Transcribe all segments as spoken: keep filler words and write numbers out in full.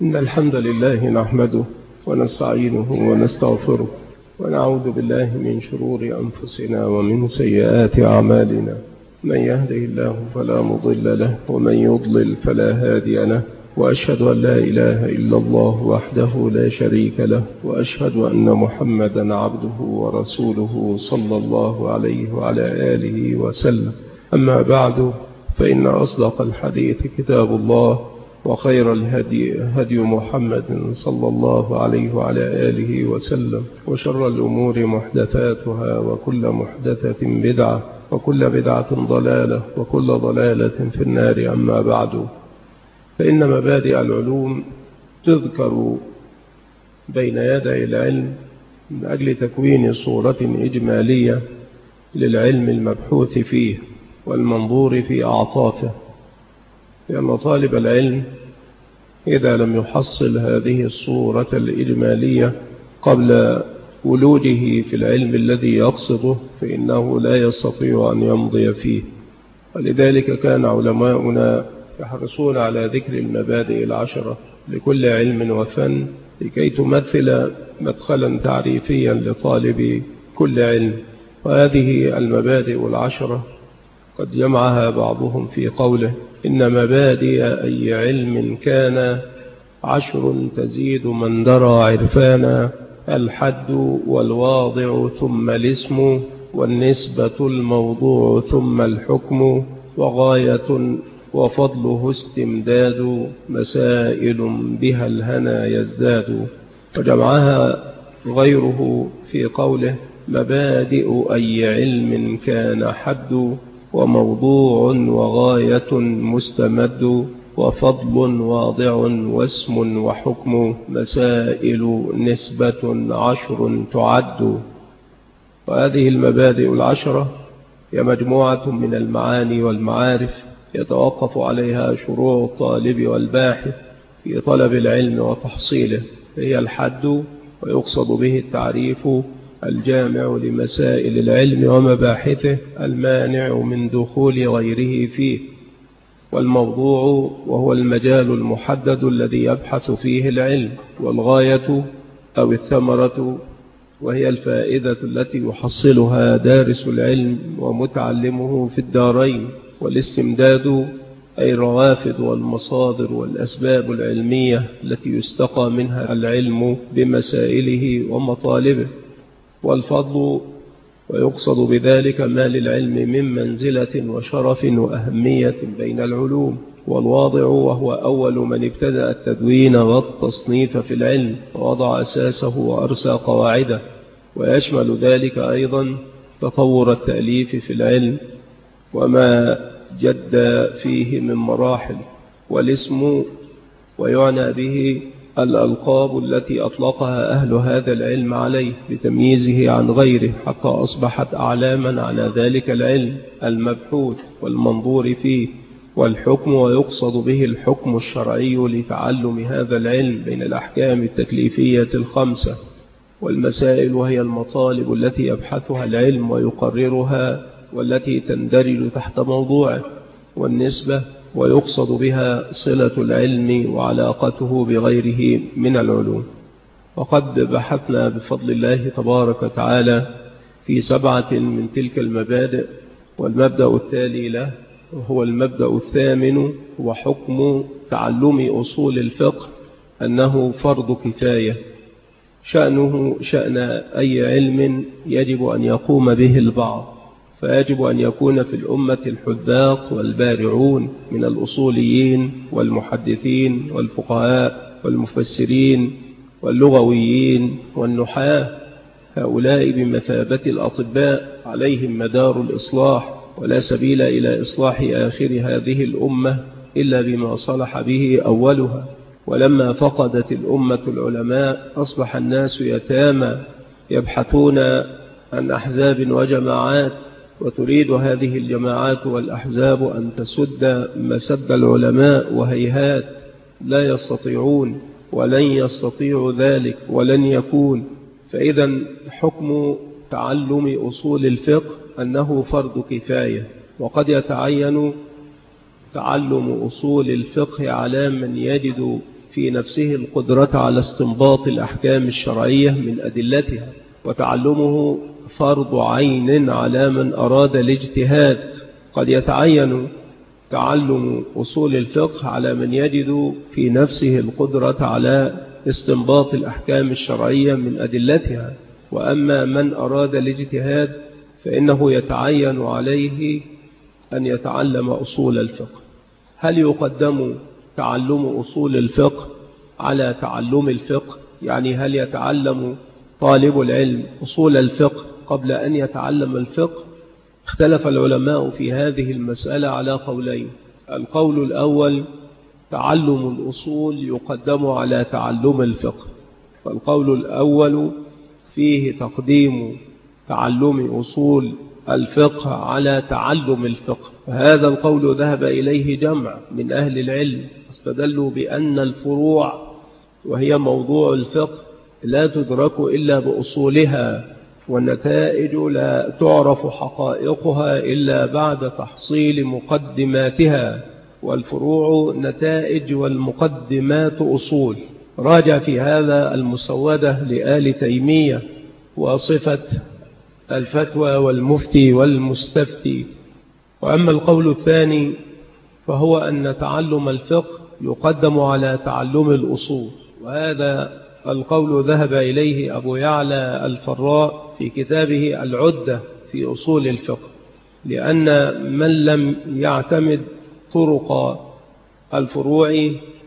إن الحمد لله نحمده ونستعينه ونستغفره ونعوذ بالله من شرور أنفسنا ومن سيئات أعمالنا. من يهده الله فلا مضل له ومن يضلل فلا هادي له، وأشهد أن لا إله إلا الله وحده لا شريك له، وأشهد أن محمدا عبده ورسوله صلى الله عليه وعلى آله وسلم. أما بعد، فإن أصدق الحديث كتاب الله، وخير الهدي هدي محمد صلى الله عليه وعلى آله وسلم، وشر الأمور محدثاتها، وكل محدثة بدعة، وكل بدعة ضلالة، وكل ضلالة في النار. أما بعد، فإن مبادئ العلوم تذكر بين يدي العلم من أجل تكوين صورة إجمالية للعلم المبحوث فيه والمنظور في أعطافه، لأن طالب العلم إذا لم يحصل هذه الصورة الإجمالية قبل ولوده في العلم الذي يقصده فإنه لا يستطيع أن يمضي فيه. ولذلك كان علماؤنا يحرصون على ذكر المبادئ العشرة لكل علم وفن لكي تمثل مدخلا تعريفيا لطالب كل علم. وهذه المبادئ العشرة قد جمعها بعضهم في قوله: إن مبادئ أي علم كان عشر تزيد من درى عرفانا، الحد والواضع ثم الاسم، والنسبة الموضوع ثم الحكم، وغاية وفضله استمداد، مسائل بها الهنا يزداد. وجمعها غيره في قوله: مبادئ أي علم كان حد، وموضوع وغاية مستمد، وفضل واضع واسم وحكم، مسائل نسبة عشر تعد. وهذه المبادئ العشرة هي مجموعة من المعاني والمعارف يتوقف عليها شروع الطالب والباحث في طلب العلم وتحصيله. هي الحد، ويقصد به التعريف الجامع لمسائل العلم ومباحثه المانع من دخول غيره فيه. والموضوع وهو المجال المحدد الذي يبحث فيه العلم. والغاية أو الثمرة وهي الفائدة التي يحصلها دارس العلم ومتعلمه في الدارين. والاستمداد أي الروافد والمصادر والأسباب العلمية التي يستقى منها العلم بمسائله ومطالبه. والفضل ويقصد بذلك ما للعلم من منزلة وشرف وأهمية بين العلوم. والواضع وهو أول من ابتدأ التدوين والتصنيف في العلم ووضع أساسه وأرسى قواعده، ويشمل ذلك أيضا تطور التأليف في العلم وما جد فيه من مراحل. والاسم ويعنى به الألقاب التي أطلقها أهل هذا العلم عليه لتمييزه عن غيره، حتى أصبحت أعلاما على ذلك العلم المبحوث والمنظور فيه. والحكم ويقصد به الحكم الشرعي لتعلم هذا العلم بين الأحكام التكليفية الخمسة. والمسائل وهي المطالب التي يبحثها العلم ويقررها والتي تندرج تحت موضوعه. والنسبة ويقصد بها صلة العلم وعلاقته بغيره من العلوم. وقد بحثنا بفضل الله تبارك وتعالى في سبعة من تلك المبادئ، والمبدأ التالي له وهو المبدأ الثامن، وحكم تعلم أصول الفقه أنه فرض كفاية. شأنه شأن أي علم يجب أن يقوم به البعض، فيجب أن يكون في الأمة الحذاق والبارعون من الأصوليين والمحدثين والفقهاء والمفسرين واللغويين والنحاة، هؤلاء بمثابة الأطباء عليهم مدار الإصلاح، ولا سبيل إلى إصلاح آخر هذه الأمة إلا بما صلح به أولها. ولما فقدت الأمة العلماء أصبح الناس يتامى يبحثون عن أحزاب وجماعات، وتريد هذه الجماعات والأحزاب أن تسد مسد العلماء، وهيهات لا يستطيعون ولن يستطيعوا ذلك ولن يكون. فإذا حكم تعلم أصول الفقه أنه فرض كفاية، وقد يتعين تعلم أصول الفقه على من يجد في نفسه القدرة على استنباط الأحكام الشرعية من أدلتها، وتعلمه فرض عين على من أراد الاجتهاد. قد يتعين تعلم أصول الفقه على من يجد في نفسه القدرة على استنباط الأحكام الشرعية من أدلتها، وأما من أراد الاجتهاد فإنه يتعين عليه أن يتعلم أصول الفقه. هل يقدم تعلم أصول الفقه على تعلم الفقه؟ يعني هل يتعلم طالب العلم أصول الفقه قبل أن يتعلم الفقه؟ اختلف العلماء في هذه المسألة على قولين. القول الأول تعلم الأصول يقدم على تعلم الفقه، فالقول الأول فيه تقديم تعلم أصول الفقه على تعلم الفقه، وهذا القول ذهب إليه جمع من أهل العلم، استدلوا بأن الفروع وهي موضوع الفقه لا تدرك إلا بأصولها، والنتائج لا تعرف حقائقها إلا بعد تحصيل مقدماتها، والفروع نتائج والمقدمات أصول. راجع في هذا المسودة لآل تيمية وصفة الفتوى والمفتي والمستفتي. وأما القول الثاني فهو أن تعلم الفقه يقدم على تعلم الأصول، وهذا القول ذهب إليه أبو يعلى الفراء في كتابه العدة في أصول الفقه، لأن من لم يعتمد طرق الفروع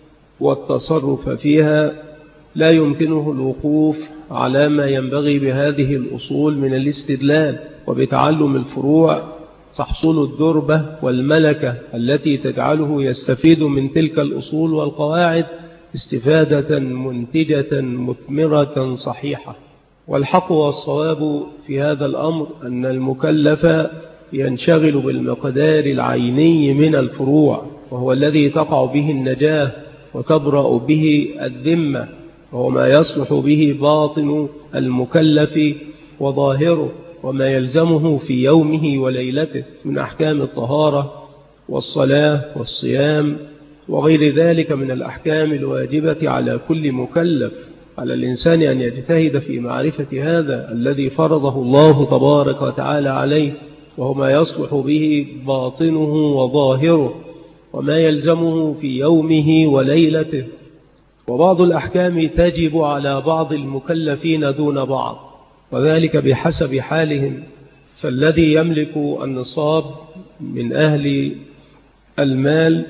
والتصرف فيها لا يمكنه الوقوف على ما ينبغي بهذه الأصول من الاستدلال. وبتعلم الفروع تحصل الدربة والملكة التي تجعله يستفيد من تلك الأصول والقواعد استفادة منتجة مثمرة صحيحة. والحق والصواب في هذا الأمر أن المكلف ينشغل بالمقدار العيني من الفروع، وهو الذي تقع به النجاة وتبرأ به الذمة، وهو ما يصلح به باطن المكلف وظاهره، وما يلزمه في يومه وليلته من أحكام الطهارة والصلاة والصيام وغير ذلك من الأحكام الواجبة على كل مكلف. على الإنسان أن يجتهد في معرفة هذا الذي فرضه الله تبارك وتعالى عليه، وهو ما يصلح به باطنه وظاهره، وما يلزمه في يومه وليلته. وبعض الأحكام تجب على بعض المكلفين دون بعض، وذلك بحسب حالهم. فالذي يملك النصاب من أهل المال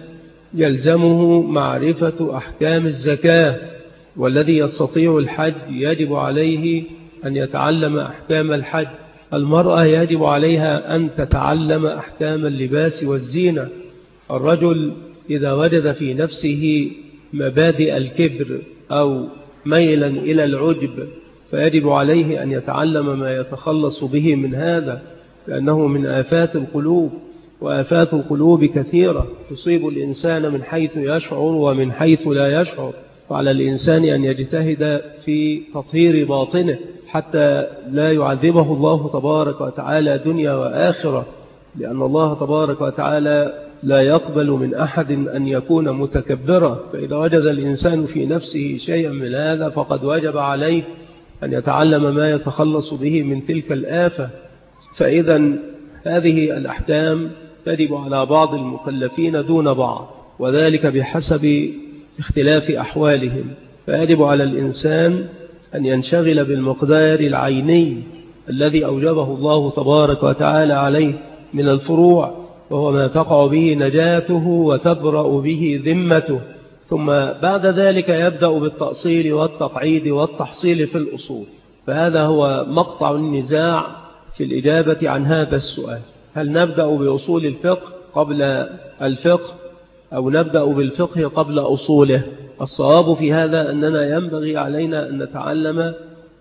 يلزمه معرفة أحكام الزكاة، والذي يستطيع الحج يجب عليه أن يتعلم أحكام الحج. المرأة يجب عليها أن تتعلم أحكام اللباس والزينة. الرجل إذا وجد في نفسه مبادئ الكبر أو ميلا إلى العجب فيجب عليه أن يتعلم ما يتخلص به من هذا، لأنه من آفات القلوب، وآفات القلوب كثيرة تصيب الإنسان من حيث يشعر ومن حيث لا يشعر. فعلى الإنسان أن يجتهد في تطهير باطنه حتى لا يعذبه الله تبارك وتعالى دنيا وآخرة، لأن الله تبارك وتعالى لا يقبل من أحد أن يكون متكبرا. فإذا وجد الإنسان في نفسه شيئا من هذا فقد وجب عليه أن يتعلم ما يتخلص به من تلك الآفة. فإذا هذه الأحكام تجب على بعض المكلفين دون بعض، وذلك بحسب اختلاف أحوالهم. فيجب على الإنسان أن ينشغل بالمقدار العيني الذي أوجبه الله تبارك وتعالى عليه من الفروع، وهو ما تقع به نجاته وتبرأ به ذمته، ثم بعد ذلك يبدأ بالتأصيل والتقعيد والتحصيل في الأصول. فهذا هو مقطع النزاع في الإجابة عن هذا السؤال: هل نبدأ بأصول الفقه قبل الفقه أو نبدأ بالفقه قبل أصوله؟ الصواب في هذا أننا ينبغي علينا أن نتعلم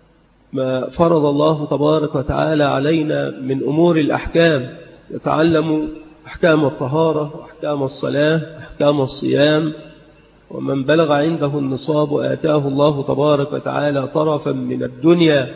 ما فرض الله تبارك وتعالى علينا من أمور الأحكام. يتعلم أحكام الطهارة وأحكام الصلاة أحكام الصيام. ومن بلغ عنده النصاب آتاه الله تبارك وتعالى طرفا من الدنيا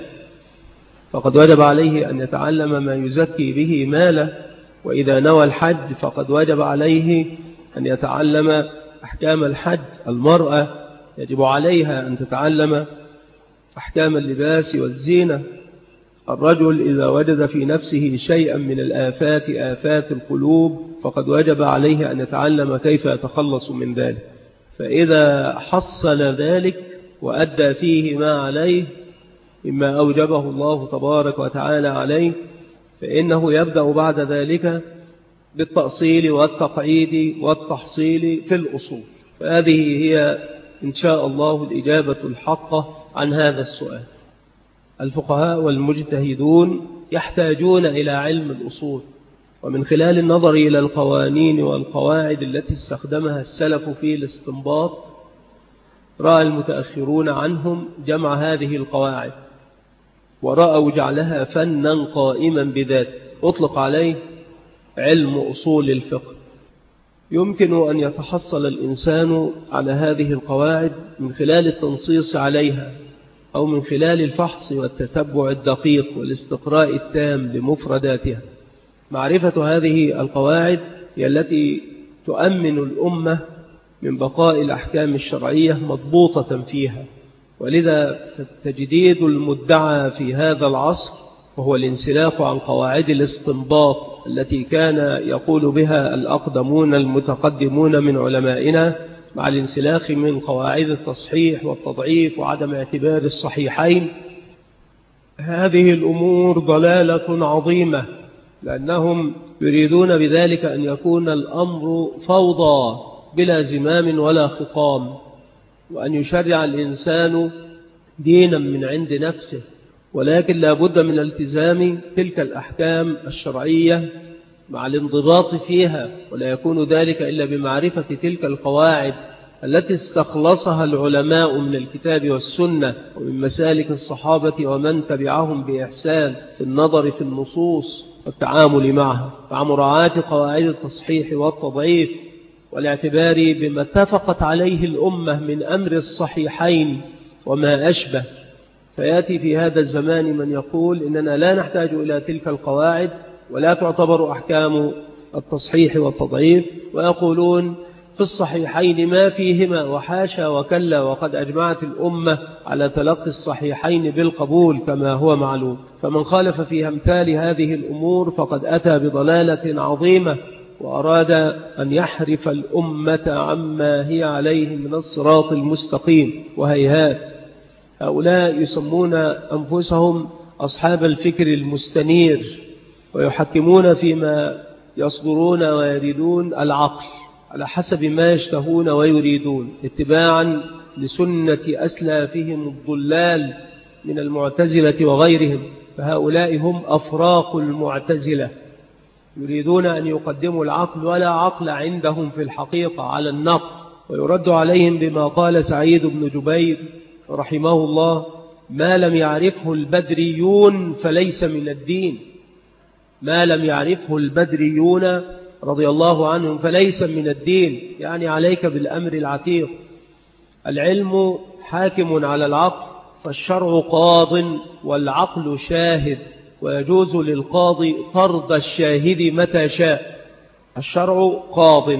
فقد وجب عليه أن يتعلم ما يزكي به ماله. وإذا نوى الحج فقد وجب عليه أن يتعلم أحكام الحج. المرأة يجب عليها أن تتعلم أحكام اللباس والزينة. الرجل إذا وجد في نفسه شيئا من الآفات آفات القلوب فقد وجب عليه أن يتعلم كيف يتخلص من ذلك. فإذا حصل ذلك وأدى فيه ما عليه مما أوجبه الله تبارك وتعالى عليه فإنه يبدأ بعد ذلك بالتأصيل والتقعيد والتحصيل في الأصول. فهذه هي إن شاء الله الإجابة الحقة عن هذا السؤال. الفقهاء والمجتهدون يحتاجون إلى علم الأصول، ومن خلال النظر إلى القوانين والقواعد التي استخدمها السلف في الاستنباط رأى المتأخرون عنهم جمع هذه القواعد ورأوا جعلها فنا قائما بذاته أطلق عليه علم أصول الفقه. يمكن أن يتحصل الإنسان على هذه القواعد من خلال التنصيص عليها أو من خلال الفحص والتتبع الدقيق والاستقراء التام لمفرداتها. معرفة هذه القواعد هي التي تؤمن الأمة من بقاء الأحكام الشرعية مضبوطة فيها. ولذا فالتجديد المدعى في هذا العصر وهو الانسلاخ عن قواعد الاستنباط التي كان يقول بها الأقدمون المتقدمون من علمائنا مع الانسلاخ من قواعد التصحيح والتضعيف وعدم اعتبار الصحيحين. هذه الأمور ضلالة عظيمة، لأنهم يريدون بذلك أن يكون الأمر فوضى بلا زمام ولا خطام، وأن يشرع الإنسان دينا من عند نفسه، ولكن لا بد من التزام تلك الأحكام الشرعية مع الانضباط فيها، ولا يكون ذلك إلا بمعرفة تلك القواعد التي استخلصها العلماء من الكتاب والسنة ومن مسالك الصحابة ومن تبعهم بإحسان في النظر في النصوص والتعامل معها، مع مراعاة قواعد التصحيح والتضعيف والاعتبار بما اتفقت عليه الأمة من أمر الصحيحين وما أشبه. فيأتي في هذا الزمان من يقول إننا لا نحتاج إلى تلك القواعد ولا تعتبر أحكام التصحيح والتضعيف، ويقولون في الصحيحين ما فيهما وحاشا وكلا، وقد أجمعت الأمة على تلقي الصحيحين بالقبول كما هو معلوم. فمن خالف في أمثال هذه الأمور فقد أتى بضلالة عظيمة وأراد أن يحرف الأمة عما هي عليه من الصراط المستقيم. وهيهات، هؤلاء يسمون أنفسهم أصحاب الفكر المستنير، ويحكمون فيما يصدرون ويريدون العقل على حسب ما يشتهون ويريدون اتباعا لسنة أسلافهم الضلال من المعتزلة وغيرهم. فهؤلاء هم أفراق المعتزلة، يريدون أن يقدموا العقل ولا عقل عندهم في الحقيقة على النقل. ويرد عليهم بما قال سعيد بن جبير رحمه الله: ما لم يعرفه البدريون فليس من الدين. ما لم يعرفه البدريون رضي الله عنهم فليس من الدين، يعني عليك بالأمر العتيق. العلم حاكم على العقل، فالشرع قاض والعقل شاهد، ويجوز للقاضي طرد الشاهد متى شاء. الشرع قاض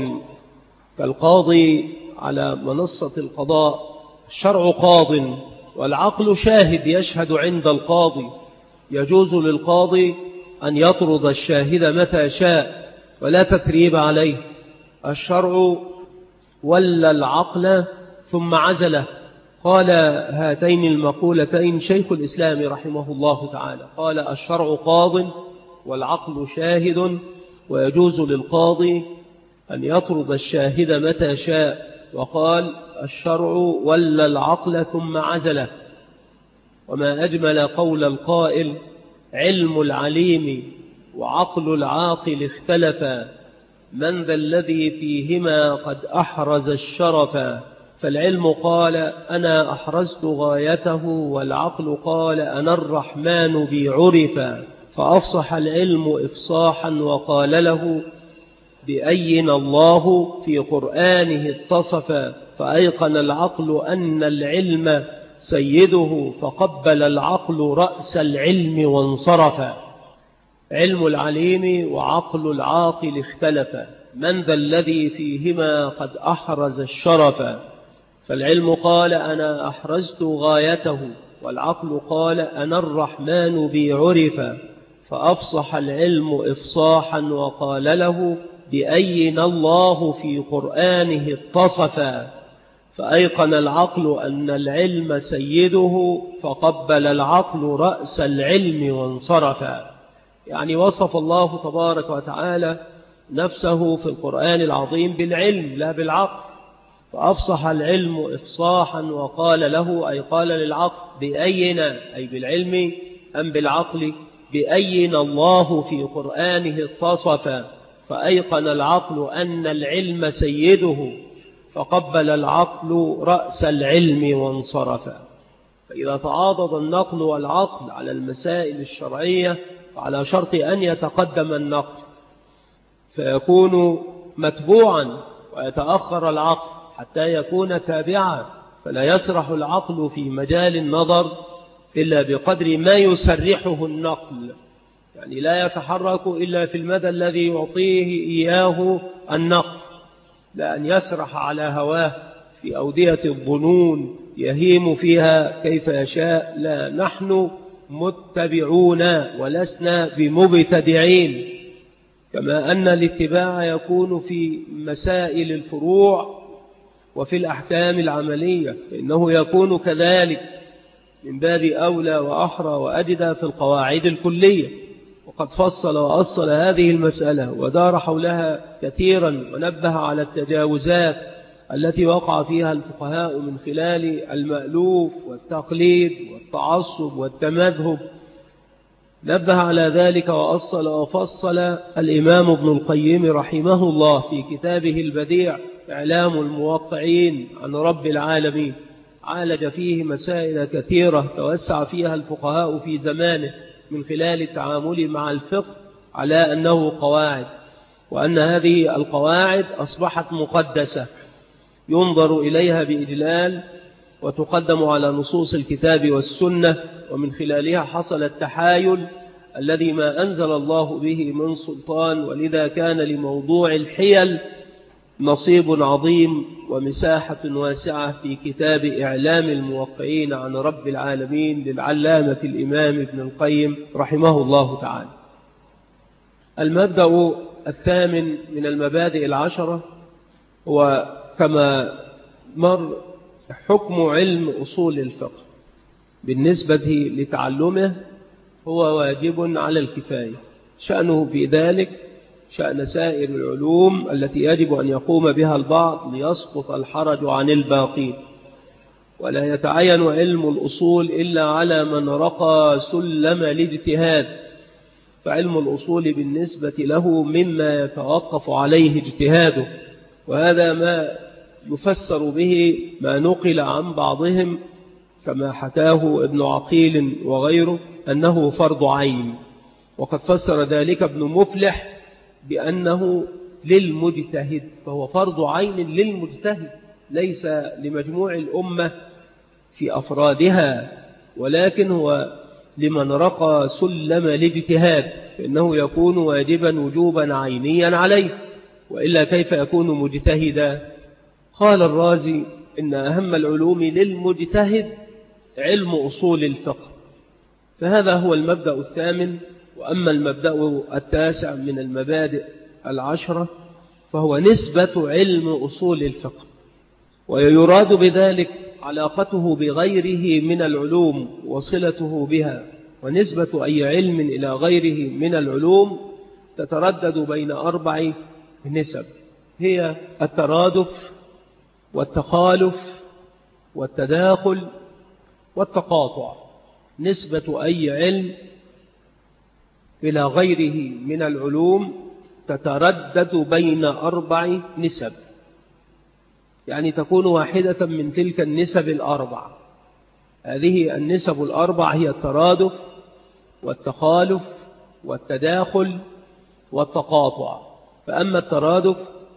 فالقاضي على منصة القضاء، الشرع قاض والعقل شاهد يشهد عند القاضي، يجوز للقاضي أن يطرد الشاهد متى شاء ولا تثريب عليه. الشرع ولا العقل ثم عزله. قال هاتين المقولتين شيخ الإسلام رحمه الله تعالى، قال: الشرع قاض والعقل شاهد، ويجوز للقاضي أن يطرد الشاهد متى شاء. وقال: الشرع ولا العقل ثم عزله. وما أجمل قول القائل: علم العليم وعقل العاقل اختلفا، من ذا الذي فيهما قد أحرز الشرفا. فالعلم قال: أنا أحرزت غايته، والعقل قال: أنا الرحمن بي عرفا. فأفصح العلم إفصاحا وقال له بأين الله في قرآنه اتصفا. فأيقن العقل أن العلم سيده، فقبل العقل رأس العلم وانصرفا. علم العليم وعقل العاقل اختلفا، من ذا الذي فيهما قد أحرز الشرفا. فالعلم قال أنا أحرزت غايته، والعقل قال أنا الرحمن بي عرفا، فأفصح العلم إفصاحا وقال له بأين الله في قرآنه اتصفا، فأيقن العقل أن العلم سيده، فقبل العقل رأس العلم وانصرفا. يعني وصف الله تبارك وتعالى نفسه في القرآن العظيم بالعلم لا بالعقل، فأفصح العلم إفصاحا وقال له أي قال للعقل بأينا أي بالعلم أم بالعقل بأين الله في قرآنه اتصفا، فأيقن العقل أن العلم سيده، فقبل العقل رأس العلم وانصرفا. فإذا تعاضد النقل والعقل على المسائل الشرعية فعلى شرط أن يتقدم النقل فيكون متبوعا، ويتأخر العقل حتى يكون تابعا، فلا يسرح العقل في مجال النظر إلا بقدر ما يسرحه النقل، يعني لا يتحرك إلا في المدى الذي يعطيه إياه النقل، لا أن يسرح على هواه في أودية الظنون يهيم فيها كيف يشاء. لا، نحن متبعون ولسنا بمبتدعين، كما أن الاتباع يكون في مسائل الفروع وفي الأحكام العملية، إنه يكون كذلك من باب أولى وأحرى وأجدى في القواعد الكلية. وقد فصل وأصل هذه المسألة ودار حولها كثيرا، ونبه على التجاوزات التي وقع فيها الفقهاء من خلال المألوف والتقليد والتعصب والتمذهب. نبه على ذلك وأصل وفصل الإمام ابن القيم رحمه الله في كتابه البديع إعلام الموقعين عن رب العالمين، عالج فيه مسائل كثيرة توسع فيها الفقهاء في زمانه من خلال التعامل مع الفقه على أنه قواعد، وأن هذه القواعد أصبحت مقدسة ينظر إليها بإجلال وتقدم على نصوص الكتاب والسنة، ومن خلالها حصل التحايل الذي ما أنزل الله به من سلطان، ولذا كان لموضوع الحيل نصيب عظيم ومساحة واسعة في كتاب إعلام الموقعين عن رب العالمين للعلامة الإمام ابن القيم رحمه الله تعالى. المبدأ الثامن من المبادئ العشرة هو كما مر حكم علم أصول الفقه. بالنسبة لتعلمه هو واجب على الكفاية، شأنه في ذلك شأن سائر العلوم التي يجب أن يقوم بها البعض ليسقط الحرج عن الباقين، ولا يتعين علم الأصول إلا على من رقى سلم الاجتهاد، فعلم الأصول بالنسبة له مما يتوقف عليه اجتهاده، وهذا ما يفسر به ما نقل عن بعضهم كما حكاه ابن عقيل وغيره أنه فرض عين، وقد فسر ذلك ابن مفلح بأنه للمجتهد، فهو فرض عين للمجتهد ليس لمجموع الأمة في أفرادها، ولكن هو لمن رقى سلم الاجتهاد، فإنه يكون واجبا وجوبا عينيا عليه، وإلا كيف يكون مجتهدا؟ قال الرازي إن أهم العلوم للمجتهد علم أصول الفقه، فهذا هو المبدأ الثامن. وأما المبدأ التاسع من المبادئ العشرة فهو نسبة علم أصول الفقه، ويراد بذلك علاقته بغيره من العلوم وصلته بها. ونسبة أي علم إلى غيره من العلوم تتردد بين أربع نسب، هي الترادف والتخالف والتداخل والتقاطع. نسبة أي علم إلى غيره من العلوم تتردد بين أربع نسب، يعني تكون واحدة من تلك النسب الأربع. هذه النسب الأربع هي الترادف والتخالف والتداخل والتقاطع. فأما الترادف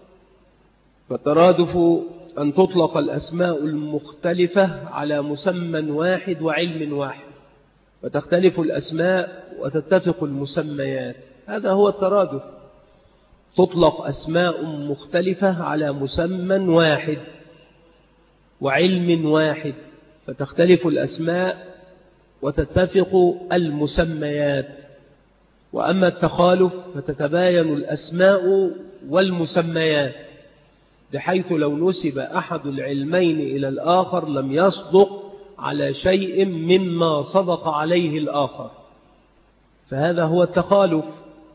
فالترادف أن تطلق الأسماء المختلفة على مسمى واحد وعلم واحد، وتختلف الأسماء وتتفق المسميات، هذا هو الترادف. تطلق أسماء مختلفة على مسمى واحد، وعلم واحد، فتختلف الأسماء وتتفق المسميات. وأما التخالف فتتباين الأسماء والمسميات، بحيث لو نسب أحد العلمين إلى الآخر لم يصدق على شيء مما صدق عليه الآخر، فهذا هو التخالف.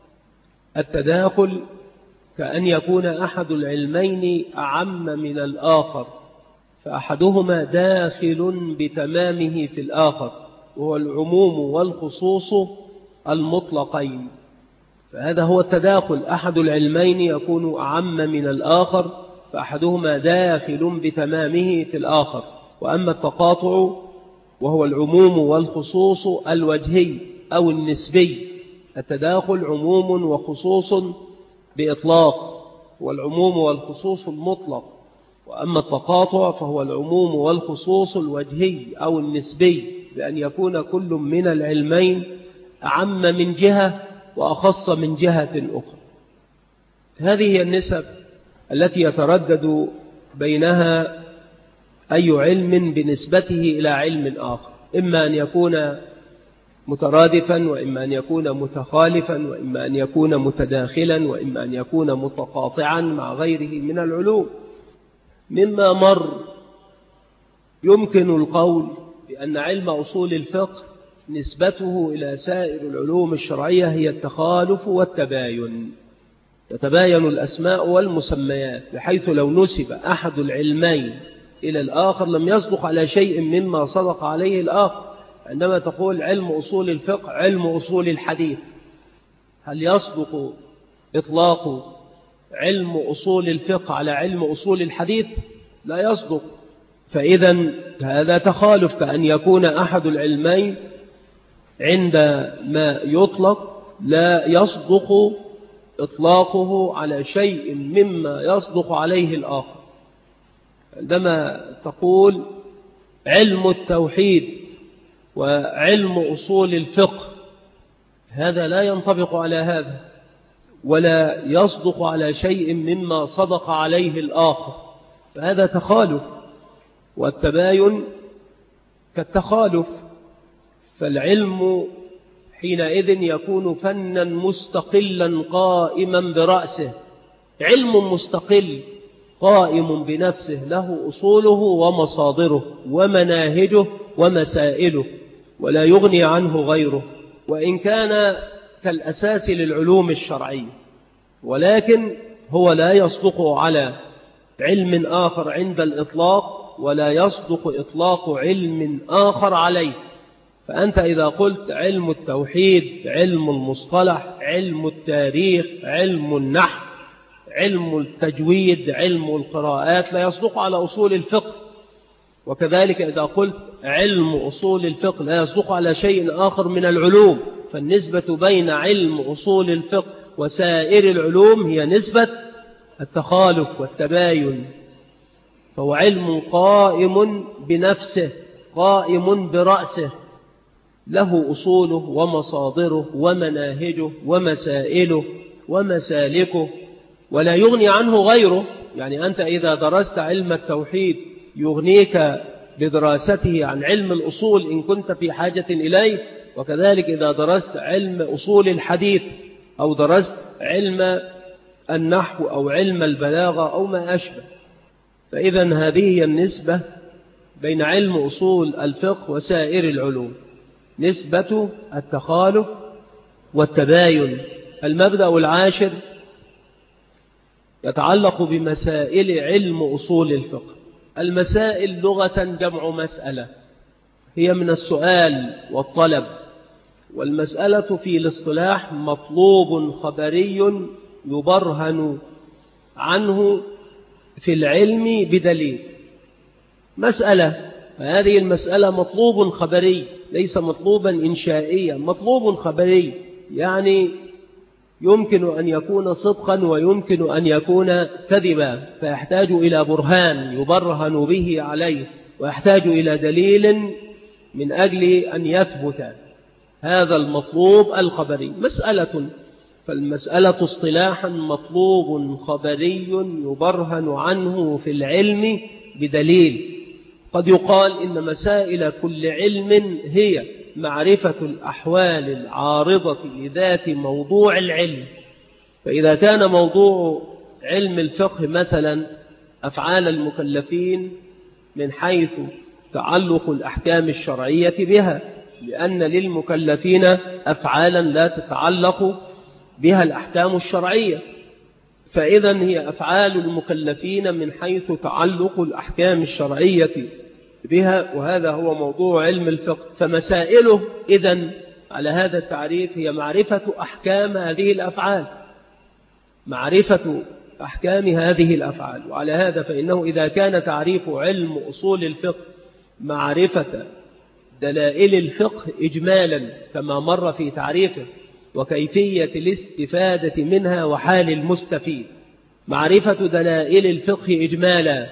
التداخل كأن يكون أحد العلمين أعم من الآخر، فأحدهما داخل بتمامه في الآخر، وهو العموم والخصوص المطلقين. فهذا هو التداخل، أحد العلمين يكون أعم من الآخر، فأحدهما داخل بتمامه في الآخر. وأما التقاطع وهو العموم والخصوص الوجهي أو النسبي، التداخل عموم وخصوص بإطلاق، والعموم والخصوص المطلق. وأما التقاطع فهو العموم والخصوص الوجهي أو النسبي، بأن يكون كل من العلمين أعم من جهة وأخص من جهة أخرى. هذه هي النسب التي يتردد بينها أي علم بنسبته إلى علم آخر، إما أن يكون مترادفا، وإما أن يكون متخالفا، وإما أن يكون متداخلا، وإما أن يكون متقاطعا مع غيره من العلوم. مما مر يمكن القول بأن علم أصول الفقه نسبته إلى سائر العلوم الشرعية هي التخالف والتباين، تتباين الأسماء والمسميات، بحيث لو نسب أحد العلمين إلى الآخر لم يصدق على شيء مما صدق عليه الآخر. عندما تقول علم أصول الفقه علم أصول الحديث، هل يصدق إطلاق علم أصول الفقه على علم أصول الحديث؟ لا يصدق. فإذا هذا تخالف، كأن يكون أحد العلمين عندما يطلق لا يصدق إطلاقه على شيء مما يصدق عليه الآخر. عندما تقول علم التوحيد وعلم أصول الفقه، هذا لا ينطبق على هذا، ولا يصدق على شيء مما صدق عليه الآخر، فهذا تخالف. والتباين كالتخالف، فالعلم حينئذ يكون فنا مستقلا قائما برأسه، علم مستقل قائم بنفسه، له أصوله ومصادره ومناهجه ومسائله، ولا يغني عنه غيره، وإن كان كالأساس للعلوم الشرعية، ولكن هو لا يصدق على علم آخر عند الإطلاق، ولا يصدق إطلاق علم آخر عليه. فأنت إذا قلت علم التوحيد، علم المصطلح، علم التاريخ، علم النحو، علم التجويد، علم القراءات، لا يصدق على أصول الفقه. وكذلك إذا قلت علم أصول الفقه لا يصدق على شيء آخر من العلوم. فالنسبة بين علم أصول الفقه وسائر العلوم هي نسبة التخالف والتباين، فهو علم قائم بنفسه قائم برأسه، له أصوله ومصادره ومناهجه ومسائله ومسالكه، ولا يغني عنه غيره. يعني أنت إذا درست علم التوحيد يغنيك بدراسته عن علم الأصول إن كنت في حاجة إليه، وكذلك إذا درست علم أصول الحديث أو درست علم النحو أو علم البلاغة أو ما أشبه. فإذا هذه هي النسبة بين علم أصول الفقه وسائر العلوم، نسبة التخالف والتباين. المبدأ العاشر يتعلق بمسائل علم أصول الفقه. المسائل لغة جمع مسألة، هي من السؤال والطلب، والمسألة في الاصطلاح مطلوب خبري يبرهن عنه في العلم بدليل. مسألة، هذه المسألة مطلوب خبري، ليس مطلوبا إنشائيا، مطلوب خبري، يعني يمكن أن يكون صدقا ويمكن أن يكون كذبا، فيحتاج إلى برهان يبرهن به عليه، ويحتاج إلى دليل من أجل أن يثبت هذا المطلوب الخبري. مسألة، فالمسألة اصطلاحا مطلوب خبري يبرهن عنه في العلم بدليل. قد يقال إن مسائل كل علم هي معرفة الأحوال العارضة لذات موضوع العلم. فإذا كان موضوع علم الفقه مثلا أفعال المكلفين من حيث تعلق الأحكام الشرعية بها، لأن للمكلفين أفعالا لا تتعلق بها الأحكام الشرعية، فإذا هي أفعال المكلفين من حيث تعلق الأحكام الشرعية بها، وهذا هو موضوع علم الفقه. فمسائله إذن على هذا التعريف هي معرفة أحكام هذه الأفعال، معرفة أحكام هذه الأفعال. وعلى هذا فإنه إذا كان تعريف علم أصول الفقه معرفة دلائل الفقه إجمالا كما مر في تعريفه، وكيفية الاستفادة منها وحال المستفيد، معرفة دلائل الفقه إجمالا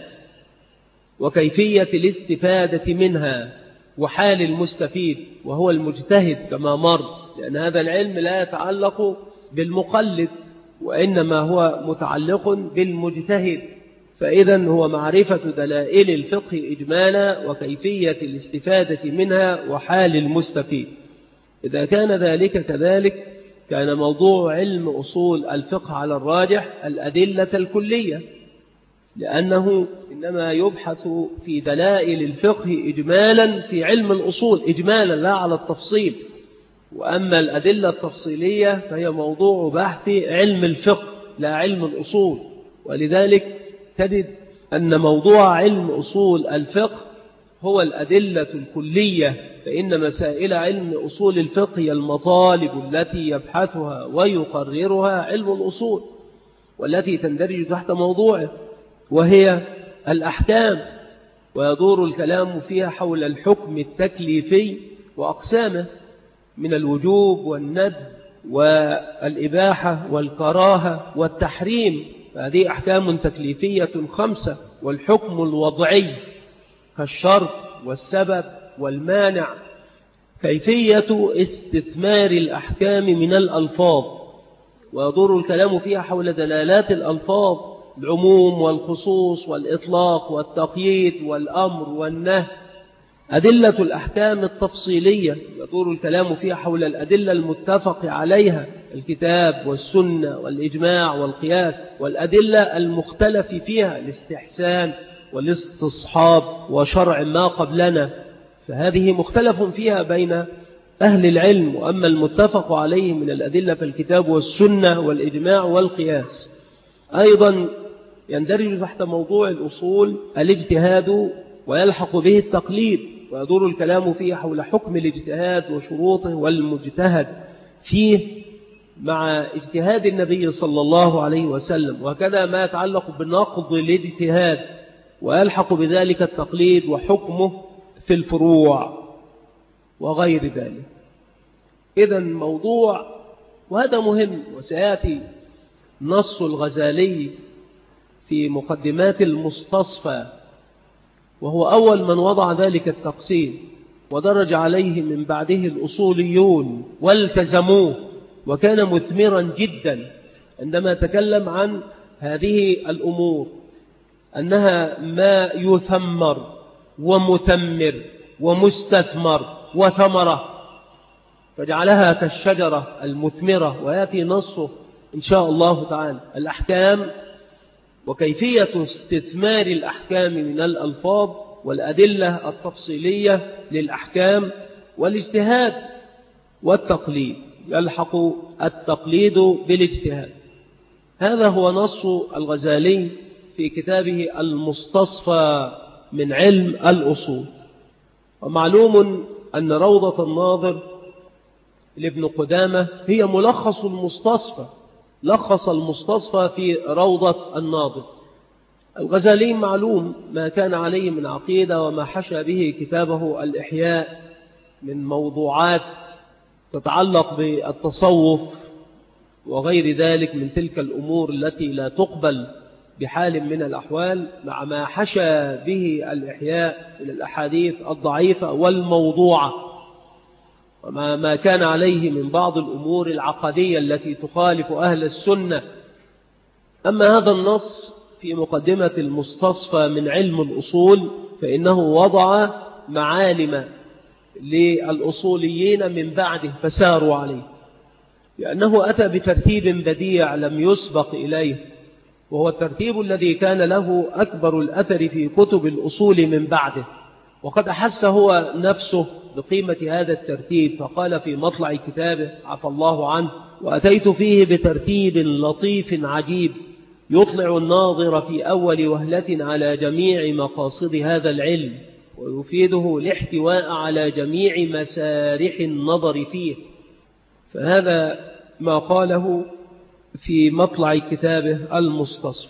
وكيفية الاستفادة منها وحال المستفيد وهو المجتهد كما مر، لأن هذا العلم لا يتعلق بالمقلد وإنما هو متعلق بالمجتهد. فإذا هو معرفة دلائل الفقه إجمالا وكيفية الاستفادة منها وحال المستفيد. إذا كان ذلك كذلك كان موضوع علم أصول الفقه على الراجح الأدلة الكلية، لأنه إنما يبحث في دلائل الفقه إجمالا في علم الأصول إجمالا لا على التفصيل، وأما الأدلة التفصيلية فهي موضوع بحث علم الفقه لا علم الأصول. ولذلك تجد أن موضوع علم أصول الفقه هو الأدلة الكلية، فإن مسائل علم أصول الفقه هي المطالب التي يبحثها ويقررها علم الأصول والتي تندرج تحت موضوعه، وهي الأحكام، ويدور الكلام فيها حول الحكم التكليفي وأقسامه من الوجوب والندب والإباحة والكراهة والتحريم، فهذه أحكام تكليفية خمسة. والحكم الوضعي كالشرط والسبب والمانع، كيفية استثمار الأحكام من الألفاظ، ويدور الكلام فيها حول دلالات الألفاظ، العموم والخصوص والإطلاق والتقييد والأمر والنهي. أدلة الأحكام التفصيلية يدور الكلام فيها حول الأدلة المتفق عليها، الكتاب والسنة والإجماع والقياس، والأدلة المختلف فيها الاستحسان والاستصحاب وشرع ما قبلنا، فهذه مختلف فيها بين أهل العلم. وأما المتفق عليه من الأدلة فالكتاب والسنة والإجماع والقياس. أيضا يندرج تحت موضوع الأصول الاجتهاد ويلحق به التقليد، ويدور الكلام فيه حول حكم الاجتهاد وشروطه والمجتهد فيه مع اجتهاد النبي صلى الله عليه وسلم، وكذا ما يتعلق بنقض الاجتهاد، ويلحق بذلك التقليد وحكمه في الفروع وغير ذلك. إذن موضوع، وهذا مهم، وسيأتي نص الغزالي في مقدمات المستصفى، وهو أول من وضع ذلك التقسيم، ودرج عليه من بعده الأصوليون والتزموه، وكان مثمرا جدا عندما تكلم عن هذه الأمور أنها ما يثمر ومثمر ومستثمر وثمرة، فجعلها كالشجرة المثمرة. ويأتي نصه إن شاء الله تعالى الأحكام وكيفية استثمار الأحكام من الألفاظ والأدلة التفصيلية للأحكام والاجتهاد والتقليد، يلحق التقليد بالاجتهاد. هذا هو نص الغزالي في كتابه المستصفى من علم الأصول. ومعلوم أن روضة الناظر لابن قدامة هي ملخص المستصفى، لخص المستصفى في روضة الناظر. الغزالي معلوم ما كان عليه من عقيدة وما حشى به كتابه الإحياء من موضوعات تتعلق بالتصوف وغير ذلك من تلك الأمور التي لا تقبل بحال من الأحوال، مع ما حشى به الإحياء من الأحاديث الضعيفة والموضوعة، وما ما كان عليه من بعض الأمور العقدية التي تخالف أهل السنة. أما هذا النص في مقدمة المستصفى من علم الأصول فإنه وضع معالم للأصوليين من بعده فساروا عليه، لأنه أتى بترتيب بديع لم يسبق إليه، وهو الترتيب الذي كان له أكبر الأثر في كتب الأصول من بعده، وقد أحس هو نفسه بقيمة هذا الترتيب فقال في مطلع كتابه عفى الله عنه: وأتيت فيه بترتيب لطيف عجيب يطلع الناظر في أول وهلة على جميع مقاصد هذا العلم، ويفيده الاحتواء على جميع مسارح النظر فيه. فهذا ما قاله في مطلع كتابه المستصفى.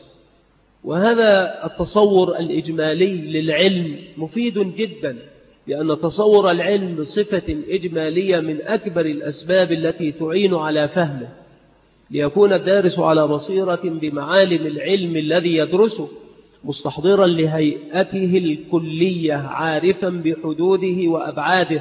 وهذا التصور الإجمالي للعلم مفيد جدا، لأن تصور العلم بصفة إجمالية من أكبر الأسباب التي تعين على فهمه، ليكون الدارس على بصيرة بمعالم العلم الذي يدرسه، مستحضرا لهيئته الكلية، عارفا بحدوده وأبعاده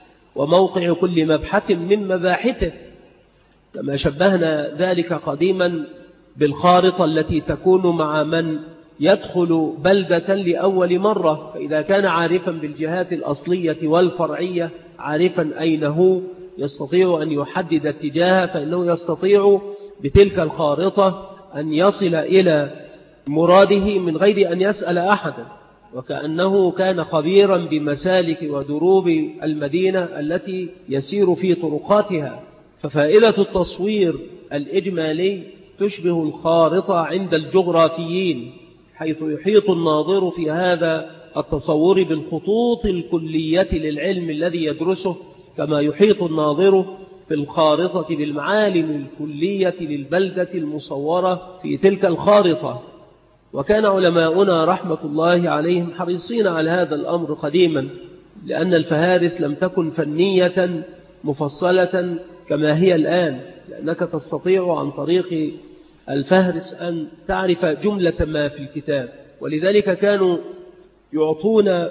وموقع كل مبحث من مباحثه، كما شبهنا ذلك قديما بالخارطة التي تكون مع من يدخل بلدة لأول مرة، فإذا كان عارفا بالجهات الأصلية والفرعية عارفا أين هو يستطيع أن يحدد اتجاهه، فإنه يستطيع بتلك الخارطة أن يصل إلى مراده من غير أن يسأل أحدا، وكأنه كان خبيرا بمسالك ودروب المدينة التي يسير في طرقاتها. ففائدة التصوير الإجمالي تشبه الخارطة عند الجغرافيين، حيث يحيط الناظر في هذا التصور بالخطوط الكلية للعلم الذي يدرسه، كما يحيط الناظر في الخارطة بالمعالم الكلية للبلدة المصورة في تلك الخارطة. وكان علماؤنا رحمة الله عليهم حريصين على هذا الأمر قديما، لأن الفهارس لم تكن فنية مفصلة كما هي الآن، لأنك تستطيع عن طريق الفهرس أن تعرف جملة ما في الكتاب. ولذلك كانوا يعطون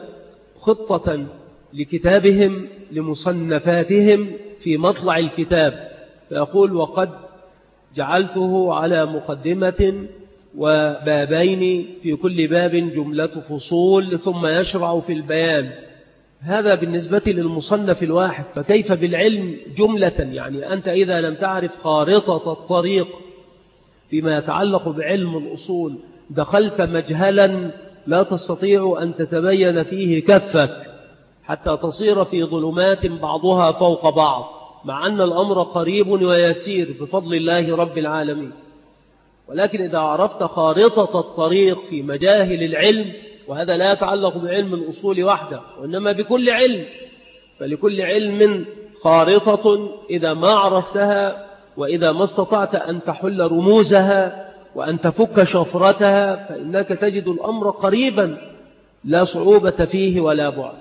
خطة لكتابهم لمصنفاتهم في مطلع الكتاب، فيقول: وقد جعلته على مقدمة وبابين، في كل باب جملة فصول، ثم يشرع في البيان. هذا بالنسبة للمصنف الواحد، فكيف بالعلم جملة؟ يعني أنت إذا لم تعرف خارطة الطريق فيما يتعلق بعلم الأصول دخلت مجهلا لا تستطيع أن تتبين فيه كفك، حتى تصير في ظلمات بعضها فوق بعض، مع أن الأمر قريب ويسير بفضل الله رب العالمين. ولكن إذا عرفت خارطة الطريق في مجاهل العلم، وهذا لا يتعلق بعلم الأصول وحده وإنما بكل علم، فلكل علم خارطة إذا ما عرفتها وإذا ما استطعت أن تحل رموزها وأن تفك شفرتها فإنك تجد الأمر قريبا لا صعوبة فيه ولا بعد.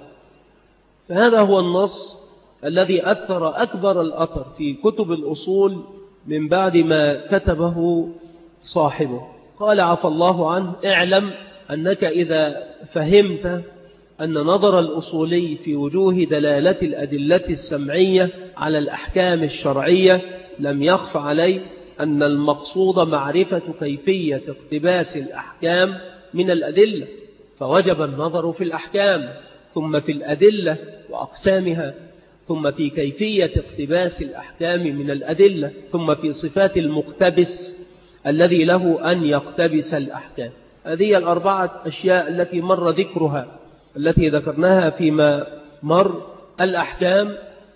فهذا هو النص الذي أثر أكبر الأثر في كتب الأصول من بعد ما كتبه صاحبه. قال عفى الله عنه: اعلم أنك إذا فهمت أن نظر الأصولي في وجوه دلالة الأدلة السمعية على الأحكام الشرعية لم يخف عليه أن المقصود معرفة كيفية اقتباس الأحكام من الأدلة، فوجب النظر في الأحكام ثم في الأدلة وأقسامها، ثم في كيفية اقتباس الأحكام من الأدلة، ثم في صفات المقتبس الذي له أن يقتبس الأحكام. هذه الأربعة أشياء التي مر ذكرها التي ذكرناها فيما مر: الأحكام،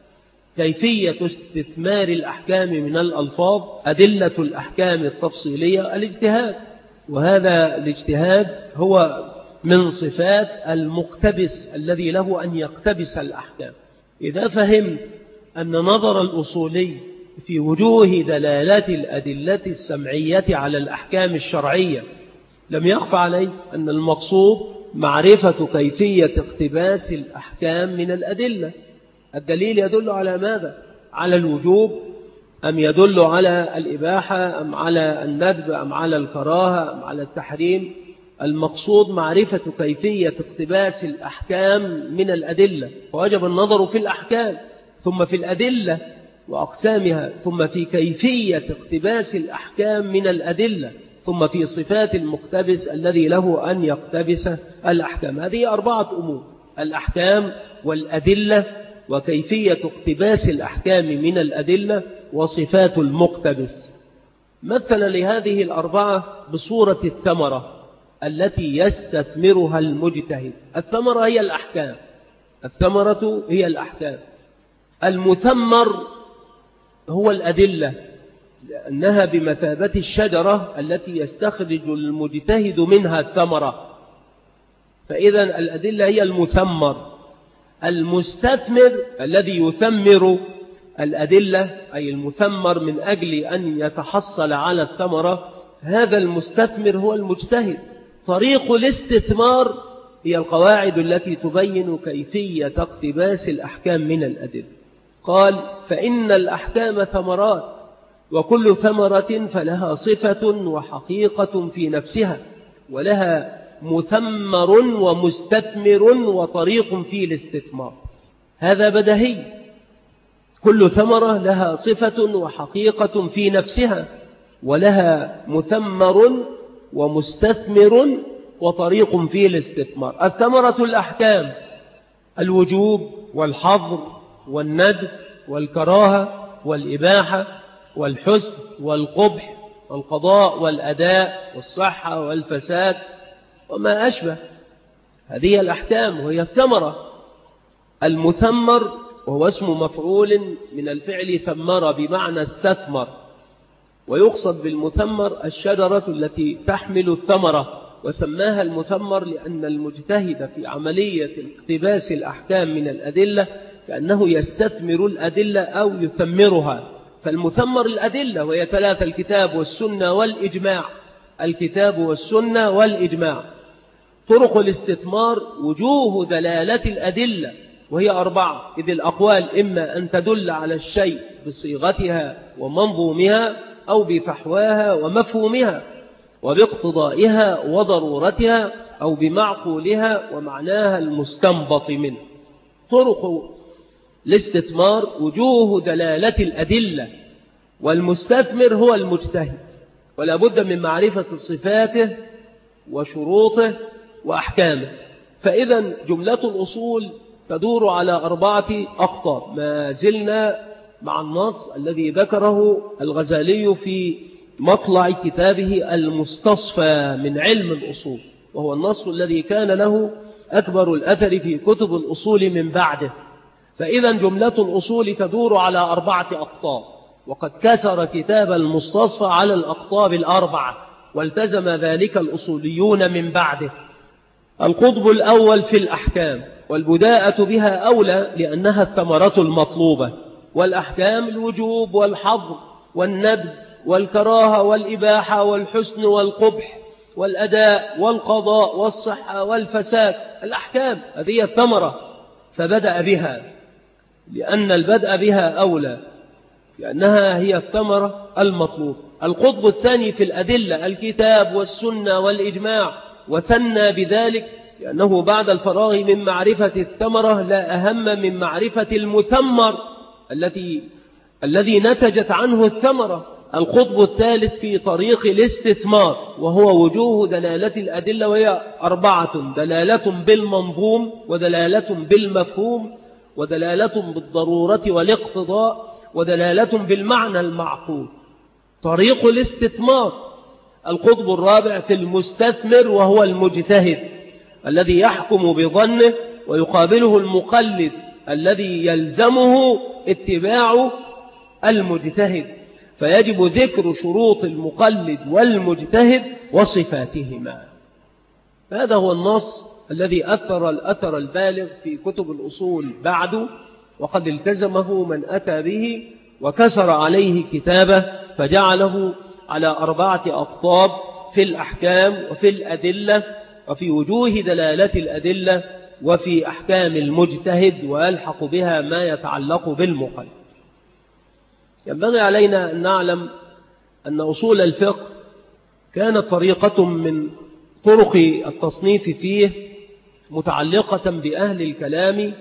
كيفية استثمار الأحكام من الألفاظ، أدلة الأحكام التفصيلية، الاجتهاد. وهذا الاجتهاد هو من صفات المقتبس الذي له أن يقتبس الأحكام. إذا فهمت أن نظر الأصولي في وجوه دلالات الأدلة السمعية على الأحكام الشرعية لم يخف عليه أن المقصود معرفة كيفية اقتباس الأحكام من الأدلة. الدليل يدل على ماذا؟ على الوجوب أم يدل على الإباحة أم على الندب أم على الكراهة أم على التحريم؟ المقصود معرفة كيفية اقتباس الأحكام من الأدلة، ووجب النظر في الأحكام ثم في الأدلة وأقسامها ثم في كيفية اقتباس الأحكام من الأدلة. ثم في صفات المقتبس الذي له أن يقتبس الأحكام. هذه أربعة أمور: الأحكام والأدلة وكيفية اقتباس الأحكام من الأدلة وصفات المقتبس. مثل لهذه الأربعة بصورة الثمرة التي يستثمرها المجتهد. الثمرة هي الأحكام، الثمرة هي الأحكام. المثمر هو الأدلة، لأنها بمثابة الشجرة التي يستخرج المجتهد منها الثمرة، فإذا الأدلة هي المثمر. المستثمر الذي يثمر الأدلة، أي المثمر من أجل أن يتحصل على الثمرة، هذا المستثمر هو المجتهد. طريق الاستثمار هي القواعد التي تبين كيفية اقتباس الأحكام من الأدلة. قال: فإن الأحكام ثمرات، وكل ثمرة فلها صفة وحقيقة في نفسها، ولها مثمر ومستثمر وطريق في الاستثمار. هذا بديهي، كل ثمرة لها صفة وحقيقة في نفسها، ولها مثمر ومستثمر وطريق في الاستثمار. الثمرة الأحكام: الوجوب والحظر والندب والكراهة والإباحة والحسن والقبح والقضاء والأداء والصحة والفساد وما أشبه. هذه الأحكام وهي الثمرة. المثمر وهو اسم مفعول من الفعل ثمر بمعنى استثمر، ويقصد بالمثمر الشجرة التي تحمل الثمرة، وسماها المثمر لأن المجتهد في عملية اقتباس الأحكام من الأدلة كأنه يستثمر الأدلة أو يثمرها. فالمثمر الأدلة وهي ثلاثة: الكتاب والسنة والإجماع. الكتاب والسنة والإجماع. طرق الاستثمار: وجوه دلالة الأدلة وهي أربعة، إذ الأقوال إما أن تدل على الشيء بصيغتها ومنظومها، أو بفحواها ومفهومها، وباقتضائها وضرورتها، أو بمعقولها ومعناها المستنبط منه. طرق الاستثمار: وجوه دلالة الأدلة، والمستثمر هو المجتهد، ولا بد من معرفة صفاته وشروطه وأحكامه. فإذا جملة الأصول تدور على أربعة أقطاب. ما زلنا مع النص الذي ذكره الغزالي في مطلع كتابه المستصفى من علم الأصول، وهو النص الذي كان له أكبر الأثر في كتب الأصول من بعده. فإذا جملة الأصول تدور على أربعة أقطاب، وقد كسر كتاب المستصفى على الأقطاب الأربعة، والتزم ذلك الأصوليون من بعده. القطب الأول في الأحكام، والبداءة بها أولى لأنها الثمرة المطلوبة. والأحكام: الوجوب والحظر والندب والكراهة والإباحة والحسن والقبح والأداء والقضاء والصحة والفساد. الأحكام هذه الثمرة، فبدأ بها لأن البدء بها أولى، لأنها هي الثمرة المطلوب. القطب الثاني في الأدلة: الكتاب والسنة والإجماع، وثنى بذلك لأنه بعد الفراغ من معرفة الثمرة لا أهم من معرفة المثمر التي الذي نتجت عنه الثمرة. القطب الثالث في طريق الاستثمار، وهو وجوه دلالة الأدلة، وهي أربعة: دلالة بالمنظوم، ودلالة بالمفهوم، ودلالة بالضرورة والاقتضاء، ودلالة بالمعنى المعقول. طريق الاستثمار: القطب الرابع في المستثمر، وهو المجتهد الذي يحكم بظنه، ويقابله المقلد الذي يلزمه اتباع المجتهد، فيجب ذكر شروط المقلد والمجتهد وصفاتهما. هذا هو النص الذي أثر الأثر البالغ في كتب الأصول بعده، وقد التزمه من أتى به وكسر عليه كتابه، فجعله على أربعة أقطاب: في الأحكام، وفي الأدلة، وفي وجوه دلالة الأدلة، وفي أحكام المجتهد، ويلحق بها ما يتعلق بالمقلد. ينبغي علينا أن نعلم أن أصول الفقه كانت طريقة من طرق التصنيف فيه متعلقة بأهل الكلام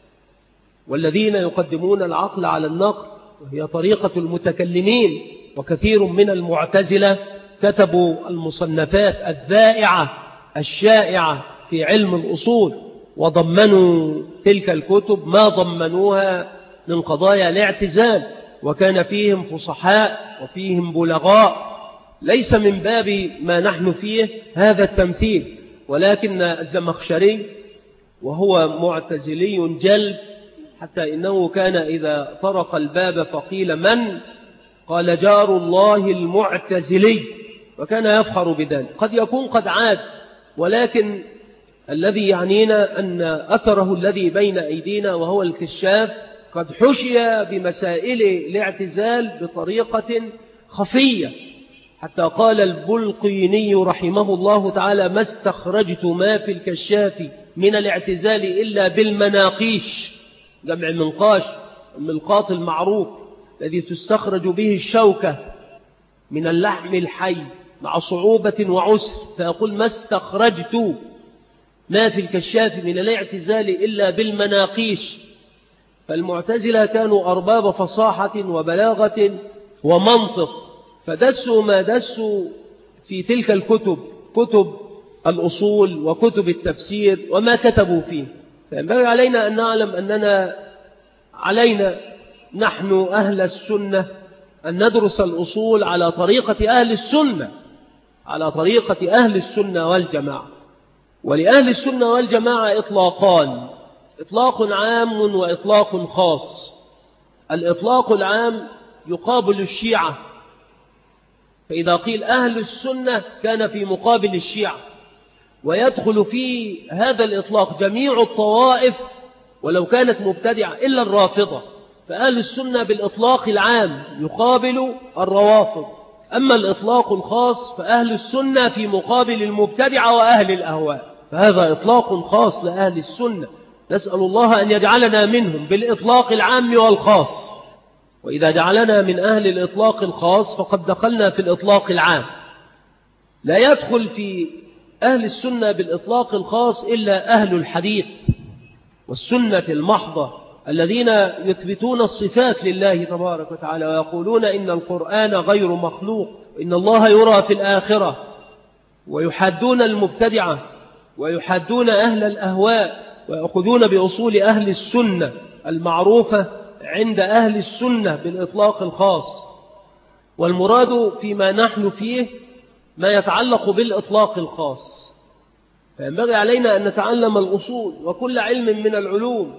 والذين يقدمون العقل على النقل، وهي طريقة المتكلمين، وكثير من المعتزلة كتبوا المصنفات الذائعة الشائعة في علم الأصول، وضمنوا تلك الكتب ما ضمنوها من قضايا الاعتزال، وكان فيهم فصحاء وفيهم بلغاء. ليس من باب ما نحن فيه هذا التمثيل، ولكن الزمخشري وهو معتزلي جلب، حتى إنه كان إذا طرق الباب فقيل من؟ قال جار الله المعتزلي، وكان يفخر بذلك. قد يكون قد عاد، ولكن الذي يعنينا أن أثره الذي بين أيدينا وهو الكشاف قد حشي بمسائل الاعتزال بطريقة خفية، حتى قال البلقيني رحمه الله تعالى: ما استخرجت ما في الكشاف من الاعتزال إلا بالمناقيش، جمع منقاش، الملقاط المعروف الذي تستخرج به الشوكة من اللحم الحي مع صعوبة وعسر، فيقول ما استخرجت ما في الكشاف من الاعتزال إلا بالمناقيش. فالمعتزلة كانوا أرباب فصاحة وبلاغة ومنطق، فدسوا ما دسوا في تلك الكتب، كتب الأصول وكتب التفسير وما كتبوا فيه. فينبغي علينا أن نعلم أننا علينا نحن أهل السنة أن ندرس الأصول على طريقة أهل السنة، على طريقة أهل السنة والجماعة. ولأهل السنة والجماعة إطلاقان: إطلاق عام وإطلاق خاص. الإطلاق العام يقابل الشيعة، فإذا قيل أهل السنة كان في مقابل الشيعة، ويدخل في هذا الإطلاق جميع الطوائف ولو كانت مبتدعة إلا الرافضة. فأهل السنة بالإطلاق العام يقابل الروافض. أما الإطلاق الخاص فأهل السنة في مقابل المبتدعة وأهل الأهواء، فهذا إطلاق خاص لأهل السنة، نسأل الله أن يجعلنا منهم بالإطلاق العام والخاص. وإذا جعلنا من أهل الإطلاق الخاص فقد دخلنا في الإطلاق العام. لا يدخل في أهل السنة بالإطلاق الخاص إلا أهل الحديث والسنة المحضة، الذين يثبتون الصفات لله تبارك وتعالى ويقولون إن القرآن غير مخلوق، إن الله يرى في الآخرة، ويحدون المبتدعة ويحدون أهل الأهواء، ويأخذون بأصول أهل السنة المعروفة عند أهل السنة بالإطلاق الخاص. والمراد فيما نحن فيه ما يتعلق بالإطلاق الخاص. فينبغي علينا أن نتعلم الأصول وكل علم من العلوم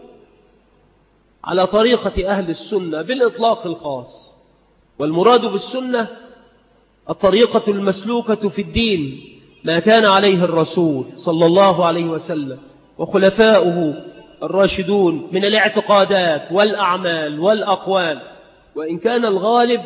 على طريقة أهل السنة بالإطلاق الخاص. والمراد بالسنة الطريقة المسلوكة في الدين، ما كان عليه الرسول صلى الله عليه وسلم وخلفاؤه الراشدون من الاعتقادات والأعمال والأقوال. وإن كان الغالب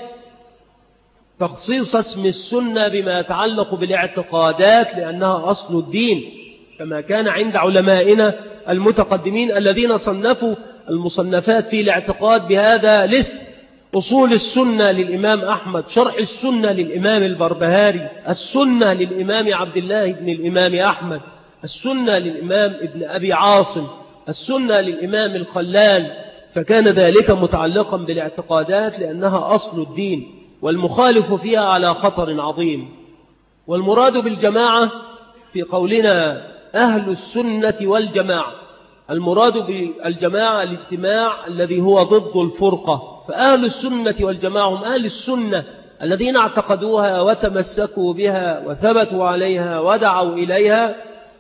تخصيص اسم السنة بما يتعلق بالاعتقادات لأنها أصل الدين، كما كان عند علمائنا المتقدمين الذين صنفوا المصنفات في الاعتقاد بهذا الاسم: أصول السنة للإمام أحمد، شرح السنة للإمام البربهاري، السنة للإمام عبد الله بن الإمام أحمد، السنة للإمام ابن أبي عاصم، السنة للإمام الخلال. فكان ذلك متعلقا بالاعتقادات لأنها أصل الدين، والمخالف فيها على خطر عظيم. والمراد بالجماعة في قولنا أهل السنة والجماعة، المراد بالجماعة الاجتماع الذي هو ضد الفرقة. فأهل السنة والجماعة هم أهل السنة الذين اعتقدوها وتمسكوا بها وثبتوا عليها ودعوا إليها،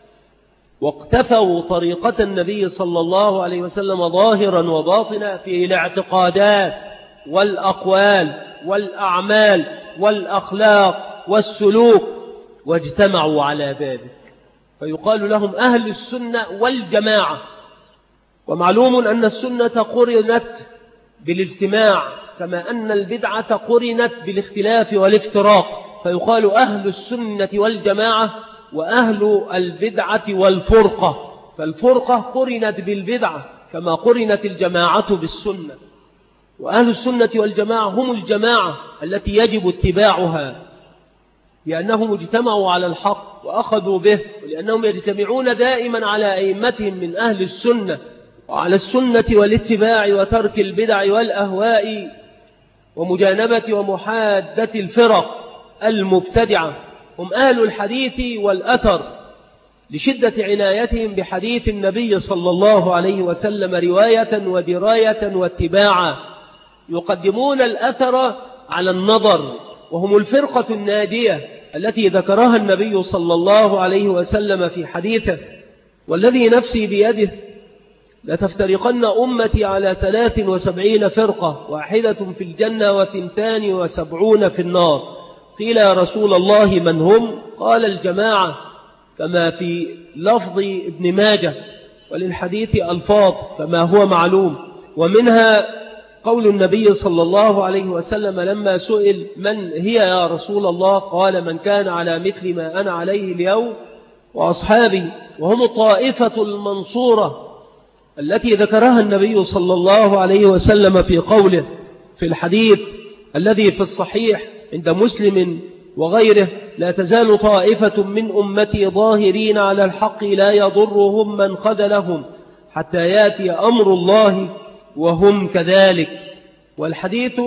واقتفوا طريقة النبي صلى الله عليه وسلم ظاهرا وباطنا في الاعتقادات والأقوال والأعمال والأخلاق والسلوك، واجتمعوا على ذلك، فيقال لهم أهل السنة والجماعة. ومعلوم أن السنة قرنت بالاجتماع كما أن البدعة قرنت بالاختلاف والافتراق، فيقال أهل السنة والجماعة وأهل البدعة والفرقة. فالفرقة قرنت بالبدعة كما قرنت الجماعة بالسنة. وأهل السنة والجماعة هم الجماعة التي يجب اتباعها، لأنهم اجتمعوا على الحق وأخذوا به، ولأنهم يجتمعون دائما على أئمتهم من أهل السنة وعلى السنة والاتباع وترك البدع والأهواء ومجانبة ومحادة الفرق. المبتدعة هم أهل الحديث والأثر لشدة عنايتهم بحديث النبي صلى الله عليه وسلم رواية ودراية واتباعا، يقدمون الأثر على النظر، وهم الفرقة الناجية التي ذكرها النبي صلى الله عليه وسلم في حديثه: والذي نفسي بيده لتفترقن أمتي على ثلاث وسبعين فرقة، واحدة في الجنة وثنتان وسبعون في النار. قيل يا رسول الله من هم؟ قال الجماعة، كما في لفظ ابن ماجه، وللحديث ألفاظ كما هو معلوم، ومنها قول النبي صلى الله عليه وسلم لما سئل من هي يا رسول الله؟ قال من كان على مثل ما أنا عليه اليوم وأصحابي. وهم الطائفة المنصورة التي ذكرها النبي صلى الله عليه وسلم في قوله في الحديث الذي في الصحيح عند مسلم وغيره: لا تزال طائفة من أمتي ظاهرين على الحق لا يضرهم من خذلهم حتى يأتي أمر الله وهم كذلك. والحديث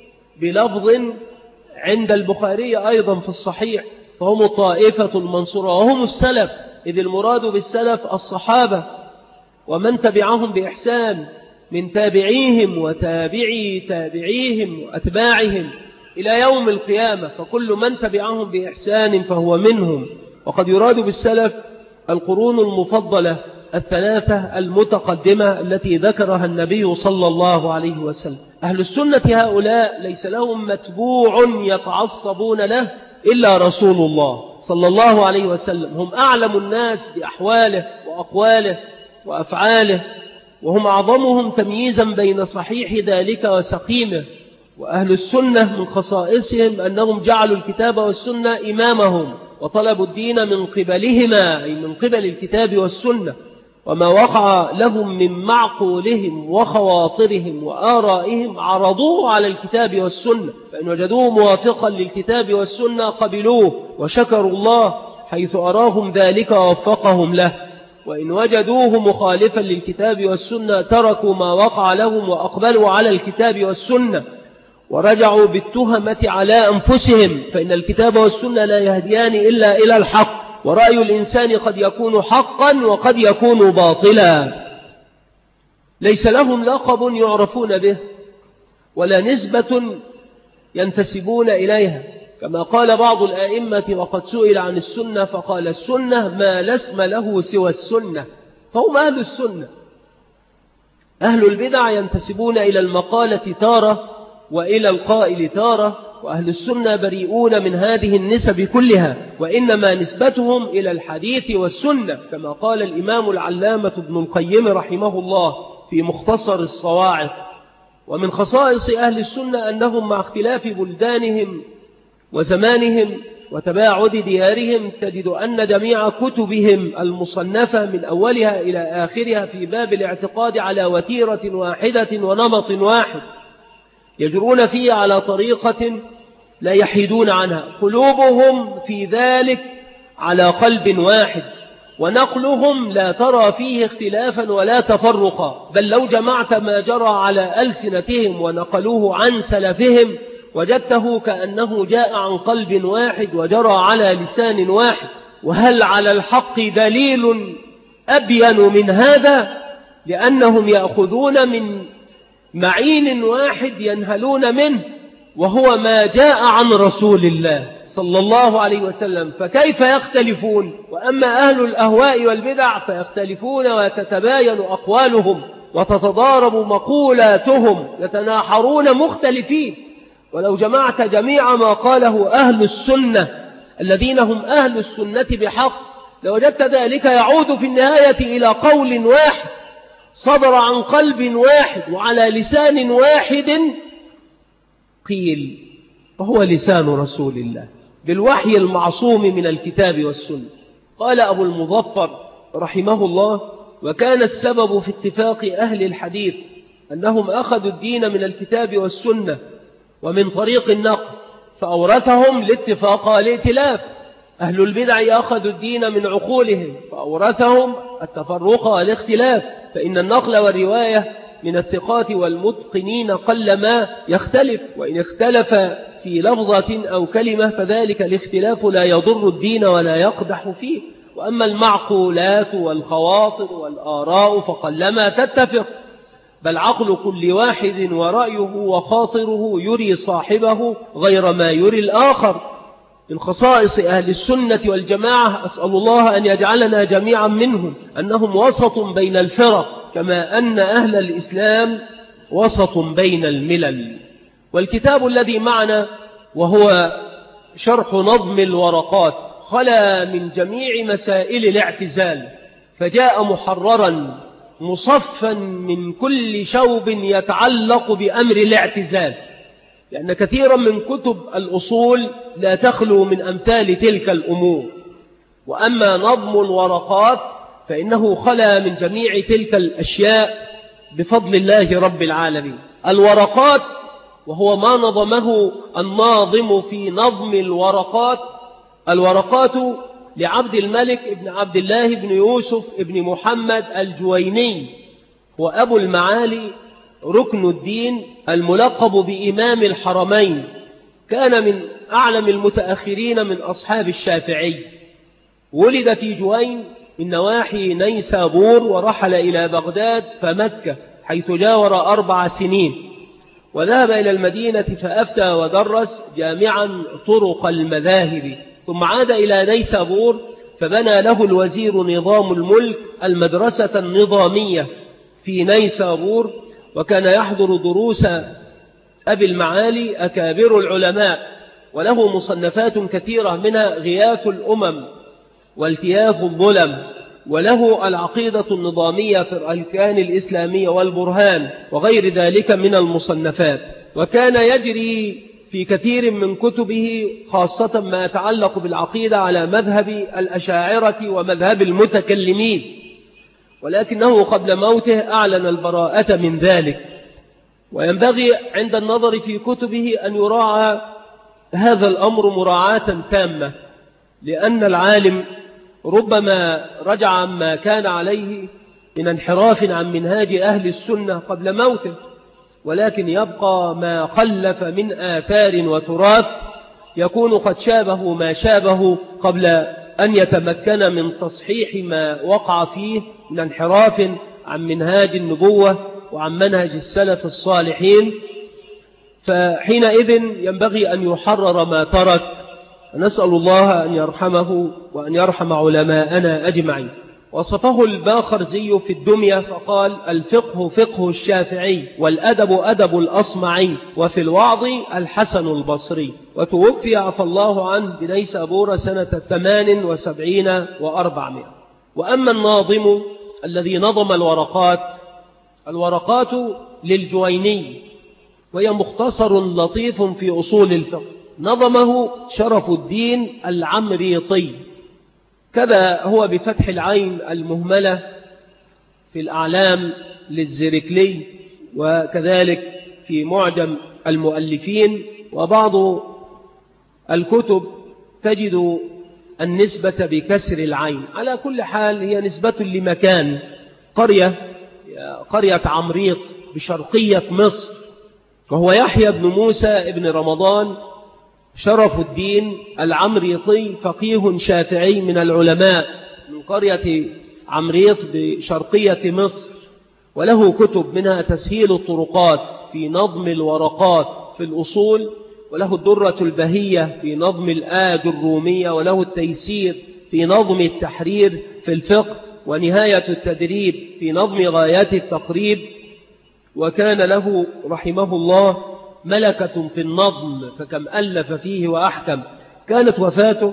بلفظ عند البخاري أيضا في الصحيح: فهم الطائفة المنصورة، وهم السلف، إذ المراد بالسلف الصحابة ومن تبعهم بإحسان من تابعيهم وتابعي تابعيهم وأتباعهم إلى يوم القيامة، فكل من تبعهم بإحسان فهو منهم. وقد يراد بالسلف القرون المفضلة الثلاثة المتقدمة التي ذكرها النبي صلى الله عليه وسلم. أهل السنة هؤلاء ليس لهم متبوع يتعصبون له إلا رسول الله صلى الله عليه وسلم. هم أعلم الناس بأحواله وأقواله وأفعاله، وهم أعظمهم تمييزا بين صحيح ذلك وسقيمه. وأهل السنة من خصائصهم أنهم جعلوا الكتاب والسنة إمامهم، وطلبوا الدين من قبلهما، أي من قبل الكتاب والسنة، وما وقع لهم من معقولهم وخواطرهم وآرائهم عرضوه على الكتاب والسنة، فإن وجدوه موافقا للكتاب والسنة قبلوه وشكروا الله حيث أراهم ذلك ووفقهم له، وإن وجدوه مخالفا للكتاب والسنة تركوا ما وقع لهم وأقبلوا على الكتاب والسنة ورجعوا بالتهمة على أنفسهم، فإن الكتاب والسنة لا يهديان إلا إلى الحق، ورأي الإنسان قد يكون حقا وقد يكون باطلا. ليس لهم لقب يعرفون به ولا نسبة ينتسبون إليها، كما قال بعض الآئمة وقد سئل عن السنة فقال: السنة ما لا اسم له سوى السنة. فهم أهل السنة. أهل البدع ينتسبون إلى المقالة تارة وإلى القائل تارة، وأهل السنة بريئون من هذه النسب كلها، وإنما نسبتهم إلى الحديث والسنة، كما قال الإمام العلامة ابن القيم رحمه الله في مختصر الصواعق. ومن خصائص أهل السنة أنهم مع اختلاف بلدانهم وزمانهم وتباعد ديارهم تجد أن جميع كتبهم المصنفة من أولها إلى آخرها في باب الاعتقاد على وتيرة واحدة ونمط واحد، يجرون فيه على طريقة لا يحيدون عنها، قلوبهم في ذلك على قلب واحد، ونقلهم لا ترى فيه اختلافا ولا تفرقا، بل لو جمعت ما جرى على ألسنتهم ونقلوه عن سلفهم وجدته كأنه جاء عن قلب واحد وجرى على لسان واحد. وهل على الحق دليل أبين من هذا؟ لأنهم يأخذون من معين واحد ينهلون منه، وهو ما جاء عن رسول الله صلى الله عليه وسلم، فكيف يختلفون؟ وأما أهل الأهواء والبدع فيختلفون وتتباين أقوالهم وتتضارب مقولاتهم، يتناحرون مختلفين. ولو جمعت جميع ما قاله أهل السنة الذين هم أهل السنة بحق لوجدت ذلك يعود في النهاية إلى قول واحد صدر عن قلب واحد وعلى لسان واحد قيل، وهو لسان رسول الله بالوحي المعصوم من الكتاب والسنة. قال أبو المظفر رحمه الله: وكان السبب في اتفاق أهل الحديث أنهم أخذوا الدين من الكتاب والسنة ومن طريق النقل، فأورثهم الاتفاق والائتلاف. أهل البدع أخذوا الدين من عقولهم فأورثهم التفرق والاختلاف، فإن النقل والرواية من الثقات والمتقنين قل ما يختلف، وإن اختلف في لفظة أو كلمة فذلك الاختلاف لا يضر الدين ولا يقدح فيه. وأما المعقولات والخواطر والآراء فقلما تتفق، بل عقل كل واحد ورأيه وخاطره يري صاحبه غير ما يري الآخر. من خصائص أهل السنة والجماعة أسأل الله أن يجعلنا جميعا منهم أنهم وسط بين الفرق، كما أن أهل الإسلام وسط بين الملل. والكتاب الذي معنا وهو شرح نظم الورقات خلا من جميع مسائل الاعتزال، فجاء محررا مصفا من كل شوب يتعلق بأمر الاعتزال، لأن كثيرا من كتب الأصول لا تخلو من أمثال تلك الأمور. وأما نظم الورقات فإنه خلا من جميع تلك الأشياء بفضل الله رب العالمين. الورقات وهو ما نظمه الناظم في نظم الورقات. الورقات لعبد الملك ابن عبد الله بن يوسف ابن محمد الجويني، هو أبو المعالي ركن الدين الملقب بإمام الحرمين، كان من أعلم المتأخرين من أصحاب الشافعي. ولد في جوين من نواحي نيسابور، ورحل إلى بغداد فمكة حيث جاور أربع سنين، وذهب إلى المدينة فأفتى ودرس جامعا طرق المذاهب، ثم عاد إلى نيسابور فبنى له الوزير نظام الملك المدرسة النظامية في نيسابور، وكان يحضر دروس أبي المعالي أكابر العلماء، وله مصنفات كثيرة منها غياث الأمم والتياف الظلم، وله العقيدة النظامية في الأركان الإسلامية والبرهان وغير ذلك من المصنفات. وكان يجري في كثير من كتبه خاصة ما يتعلق بالعقيدة على مذهب الأشاعرة ومذهب المتكلمين، ولكنه قبل موته أعلن البراءة من ذلك. وينبغي عند النظر في كتبه أن يراعى هذا الأمر مراعاة تامة، لأن العالم ربما رجع عما كان عليه من انحراف عن منهاج أهل السنة قبل موته، ولكن يبقى ما خلف من آثار وتراث يكون قد شابه ما شابه قبل أن يتمكن من تصحيح ما وقع فيه من انحراف عن منهاج النبوة وعن منهج السلف الصالحين. فحينئذ ينبغي أن يحرر ما ترك. نسأل الله أن يرحمه وأن يرحم علماءنا أجمعين. وصفه الباخرزي في الدمية فقال: الفقه فقه الشافعي، والأدب أدب الأصمعي، وفي الوعظ الحسن البصري. وتوفي عفى الله عنه بنيسابور سنة ثمان وسبعين وأربعمائة. وأما الناظم الذي نظم الورقات، الورقات للجويني، وهي مختصر لطيف في أصول الفقه، نظمه شرف الدين العمريطي، كذا هو بفتح العين المهملة في الأعلام للزركلي، وكذلك في معجم المؤلفين. وبعض الكتب تجد النسبة بكسر العين. على كل حال هي نسبة لمكان، قرية قرية عمريط بشرقية مصر، وهو يحيى بن موسى بن رمضان شرف الدين العمريطي، فقيه شافعي من العلماء من قرية عمريط بشرقية مصر، وله كتب منها تسهيل الطرقات في نظم الورقات في الأصول، وله الدرة البهية في نظم الآج الرومية، وله التيسير في نظم التحرير في الفقه، ونهاية التدريب في نظم غايات التقريب. وكان له رحمه الله ملكة في النظم، فكم ألف فيه وأحكم. كانت وفاته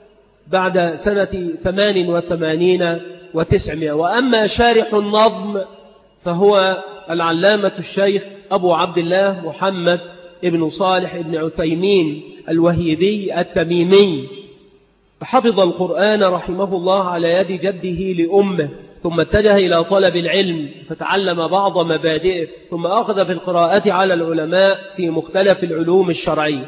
بعد سنة ثمان وثمانين وتسعمائة. وأما شارح النظم فهو العلامة الشيخ أبو عبد الله محمد ابن صالح ابن عثيمين الوهيبي التميمي، حفظ القرآن رحمه الله على يد جده لأمه، ثم اتجه إلى طلب العلم فتعلم بعض مبادئه، ثم أخذ في القراءة على العلماء في مختلف العلوم الشرعية.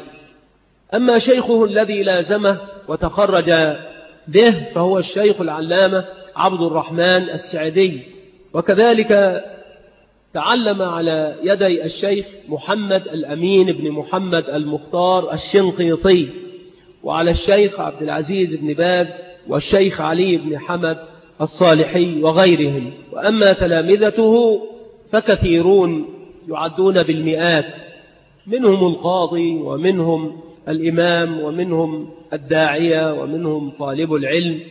أما شيخه الذي لازمه وتخرج به فهو الشيخ العلامة عبد الرحمن السعدي. وكذلك تعلم على يدي الشيخ محمد الأمين بن محمد المختار الشنقيطي، وعلى الشيخ عبد العزيز بن باز والشيخ علي بن حمد الصالحي وغيرهم. وأما تلامذته فكثيرون يعدون بالمئات، منهم القاضي ومنهم الإمام ومنهم الداعية ومنهم طالب العلم.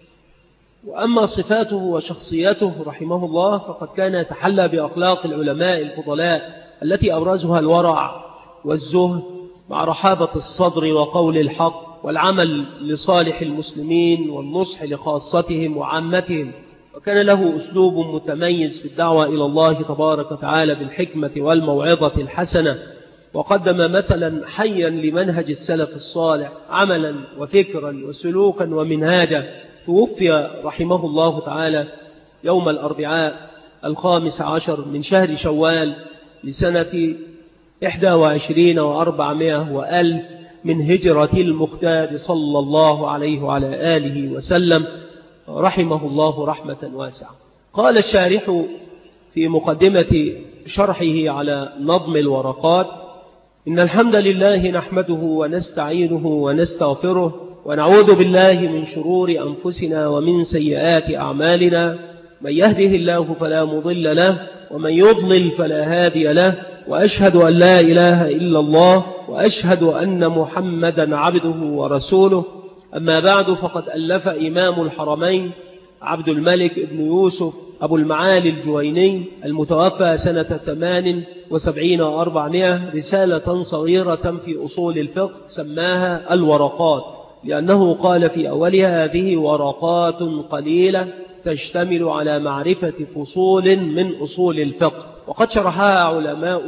وأما صفاته وشخصيته رحمه الله فقد كان يتحلى بأخلاق العلماء الفضلاء التي أبرزها الورع والزهد مع رحابة الصدر وقول الحق والعمل لصالح المسلمين والنصح لخاصتهم وعامتهم. وكان له أسلوب متميز في الدعوة إلى الله تبارك وتعالى بالحكمة والموعظة الحسنة، وقدم مثلا حيا لمنهج السلف الصالح عملا وفكرا وسلوكا ومنهاجا. توفي رحمه الله تعالى يوم الأربعاء الخامس عشر من شهر شوال لسنة إحدى وعشرين وأربعمائة وألف من هجرة المختار صلى الله عليه وعلى آله وسلم، رحمه الله رحمة واسعة. قال الشارح في مقدمة شرحه على نظم الورقات: إن الحمد لله نحمده ونستعينه ونستغفره ونعوذ بالله من شرور أنفسنا ومن سيئات أعمالنا، من يهده الله فلا مضل له ومن يضلل فلا هادي له، وأشهد أن لا إله إلا الله وأشهد أن محمدا عبده ورسوله. أما بعد، فقد ألف إمام الحرمين عبد الملك بن يوسف أبو المعالي الجويني المتوفى سنة ثمان وسبعين وأربعمائة رسالة صغيرة في أصول الفقه سماها الورقات، لأنه قال في أولها: هذه ورقات قليلة تشتمل على معرفة فصول من أصول الفقه. وقد شرحها علماء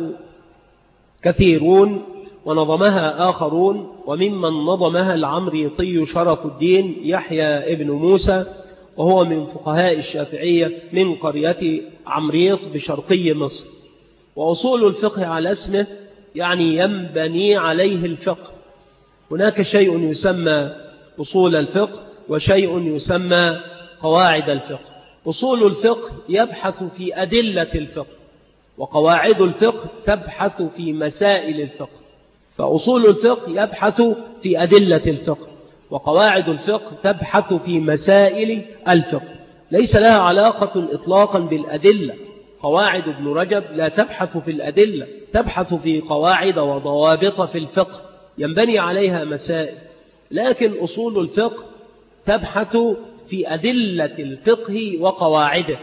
كثيرون ونظمها آخرون، وممن نظمها العمريطي شرف الدين يحيى ابن موسى، وهو من فقهاء الشافعية من قرية عمريط بشرقي مصر. وأصول الفقه على اسمه يعني ينبني عليه الفقه. هناك شيء يسمى أصول الفقه وشيء يسمى قواعد الفقه. أصول الفقه يبحث في أدلة الفقه، وقواعد الفقه تبحث في مسائل الفقه. فأصول الفقه يبحث في أدلة الفقه، وقواعد الفقه تبحث في مسائل الفقه. ليس لها علاقة إطلاقا بالأدلة. قواعد ابن رجب لا تبحث في الأدلة، تبحث في قواعد وضوابط في الفقه ينبني عليها مسائل. لكن أصول الفقه تبحث في أدلة الفقه وقواعده.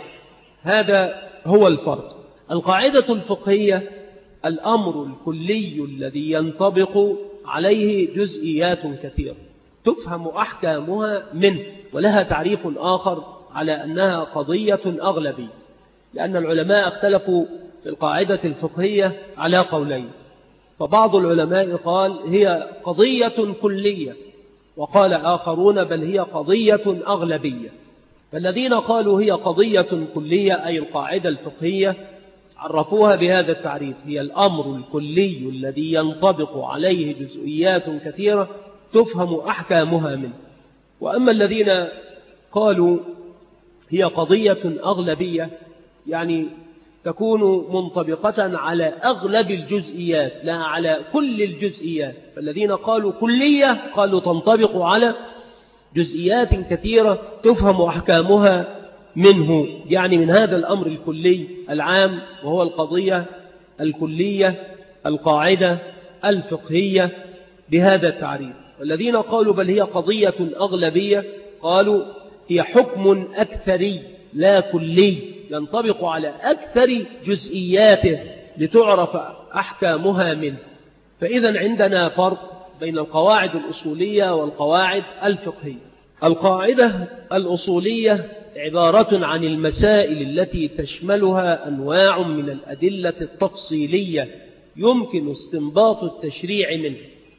هذا هو الفرق. القاعدة الفقهية الأمر الكلي الذي ينطبق عليه جزئيات كثيرة تفهم أحكامها منه، ولها تعريف آخر على أنها قضية أغلبية، لأن العلماء اختلفوا في القاعدة الفقهية على قولين. فبعض العلماء قال هي قضية كلية، وقال آخرون بل هي قضية أغلبية. فالذين قالوا هي قضية كلية أي القاعدة الفقهية عرفوها بهذا التعريف: هي الأمر الكلي الذي ينطبق عليه جزئيات كثيرة تفهم أحكامها منه. وأما الذين قالوا هي قضية أغلبية يعني تكون منطبقة على أغلب الجزئيات لا على كل الجزئيات. فالذين قالوا كلية قالوا تنطبق على جزئيات كثيرة تفهم أحكامها منه، يعني من هذا الأمر الكلي العام، وهو القضية الكلية القاعدة الفقهية بهذا التعريف. والذين قالوا بل هي قضية أغلبية قالوا هي حكم أكثري لا كلي ينطبق على أكثر جزئياته لتعرف أحكامها منه. فإذا عندنا فرق بين القواعد الأصولية والقواعد الفقهية. القاعدة الأصولية عبارة عن المسائل التي تشملها أنواع من الأدلة التفصيلية يمكن استنباط التشريع منه.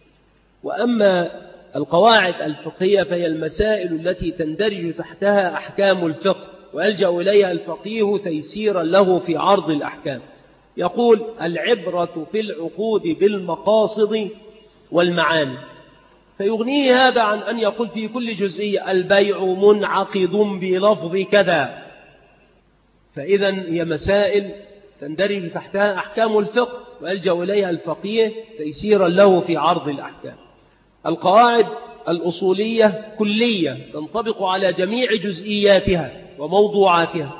وأما القواعد الفقهية فهي المسائل التي تندرج تحتها أحكام الفقه، ويلجأ إليها الفقيه تيسيرا له في عرض الأحكام. يقول: العبرة في العقود بالمقاصد والمعاني. فيغنيه هذا عن أن يقول في كل جزئية البيع منعقد بلفظ كذا. فإذا هي مسائل تندرج تحتها أحكام الفقه ويلجأ إليها الفقيه تيسيرا له في عرض الأحكام. القواعد الأصولية كلية تنطبق على جميع جزئياتها وموضوعاتها،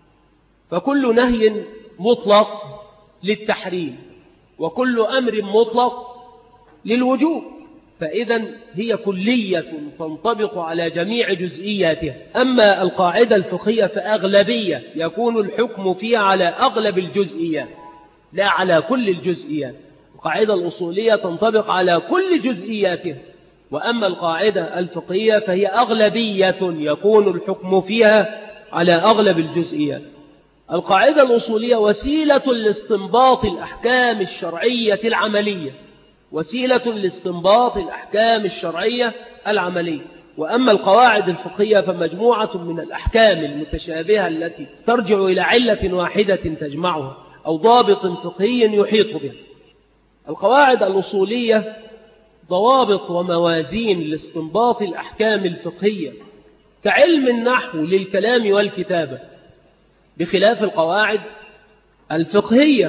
فكل نهي مطلق للتحريم وكل أمر مطلق للوجوب، فإذا هي كلية تنطبق على جميع جزئياتها. أما القاعدة الفقهية فأغلبية يكون الحكم فيها على أغلب الجزئيات لا على كل الجزئيات. القاعدة الأصولية تنطبق على كل جزئياتها، وأما القاعدة الفقهية فهي أغلبية يكون الحكم فيها على أغلب الجزئيات. القاعدة الأصولية وسيلة لاستنباط الأحكام الشرعية العملية، وسيلة لاستنباط الأحكام الشرعية العملية. وأما القواعد الفقهية فمجموعة من الأحكام المتشابهة التي ترجع إلى علة واحدة تجمعها أو ضابط فقهي يحيط بها. القواعد الأصولية ضوابط وموازين لاستنباط الأحكام الفقهية كعلم النحو للكلام والكتابة، بخلاف القواعد الفقهية.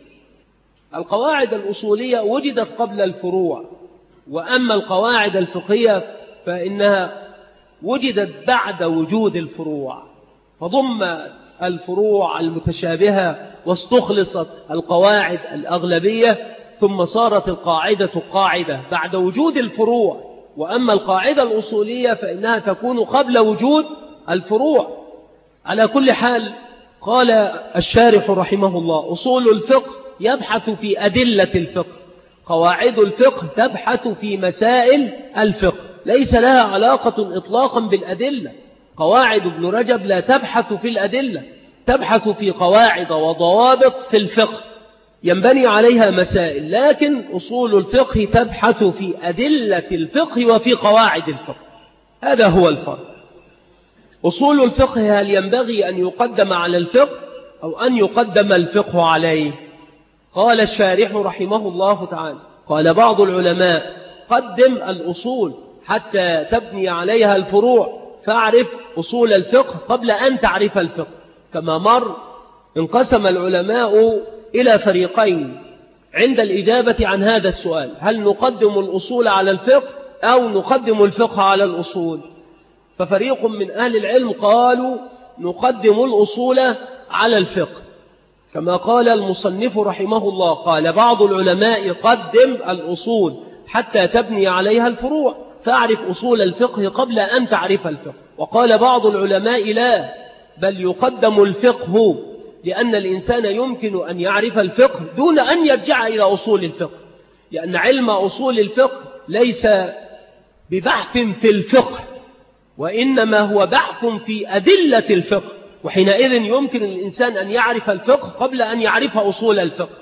القواعد الأصولية وجدت قبل الفروع، وأما القواعد الفقهية فإنها وجدت بعد وجود الفروع، فضمت الفروع المتشابهة واستخلصت القواعد الأغلبية، ثم صارت القاعدة قاعدة بعد وجود الفروع. وأما القاعدة الأصولية فإنها تكون قبل وجود الفروع. على كل حال، قال الشارح رحمه الله: أصول الفقه يبحث في أدلة الفقه، قواعد الفقه تبحث في مسائل الفقه، ليس لها علاقة إطلاقا بالأدلة. قواعد ابن رجب لا تبحث في الأدلة، تبحث في قواعد وضوابط في الفقه ينبني عليها مسائل، لكن أصول الفقه تبحث في أدلة الفقه وفي قواعد الفقه. هذا هو الفرق. أصول الفقه هل ينبغي أن يقدم على الفقه أو أن يقدم الفقه عليه؟ قال الشارح رحمه الله تعالى: قال بعض العلماء: قدم الأصول حتى تبني عليها الفروع، فاعرف أصول الفقه قبل أن تعرف الفقه. كما مر، انقسم العلماء إلى فريقين عند الإجابة عن هذا السؤال: هل نقدم الأصول على الفقه أو نقدم الفقه على الأصول؟ ففريق من أهل العلم قالوا نقدم الأصول على الفقه، كما قال المصنف رحمه الله: قال بعض العلماء: قدم الأصول حتى تبني عليها الفروع، فاعرف أصول الفقه قبل أن تعرف الفقه. وقال بعض العلماء: لا، بل يقدم الفقه، لأن الإنسان يمكن أن يعرف الفقه دون أن يرجع إلى أصول الفقه، لأن علم أصول الفقه ليس ببحث في الفقه، وإنما هو بحث في أدلة الفقه، وحينئذ يمكن الإنسان أن يعرف الفقه قبل أن يعرف أصول الفقه.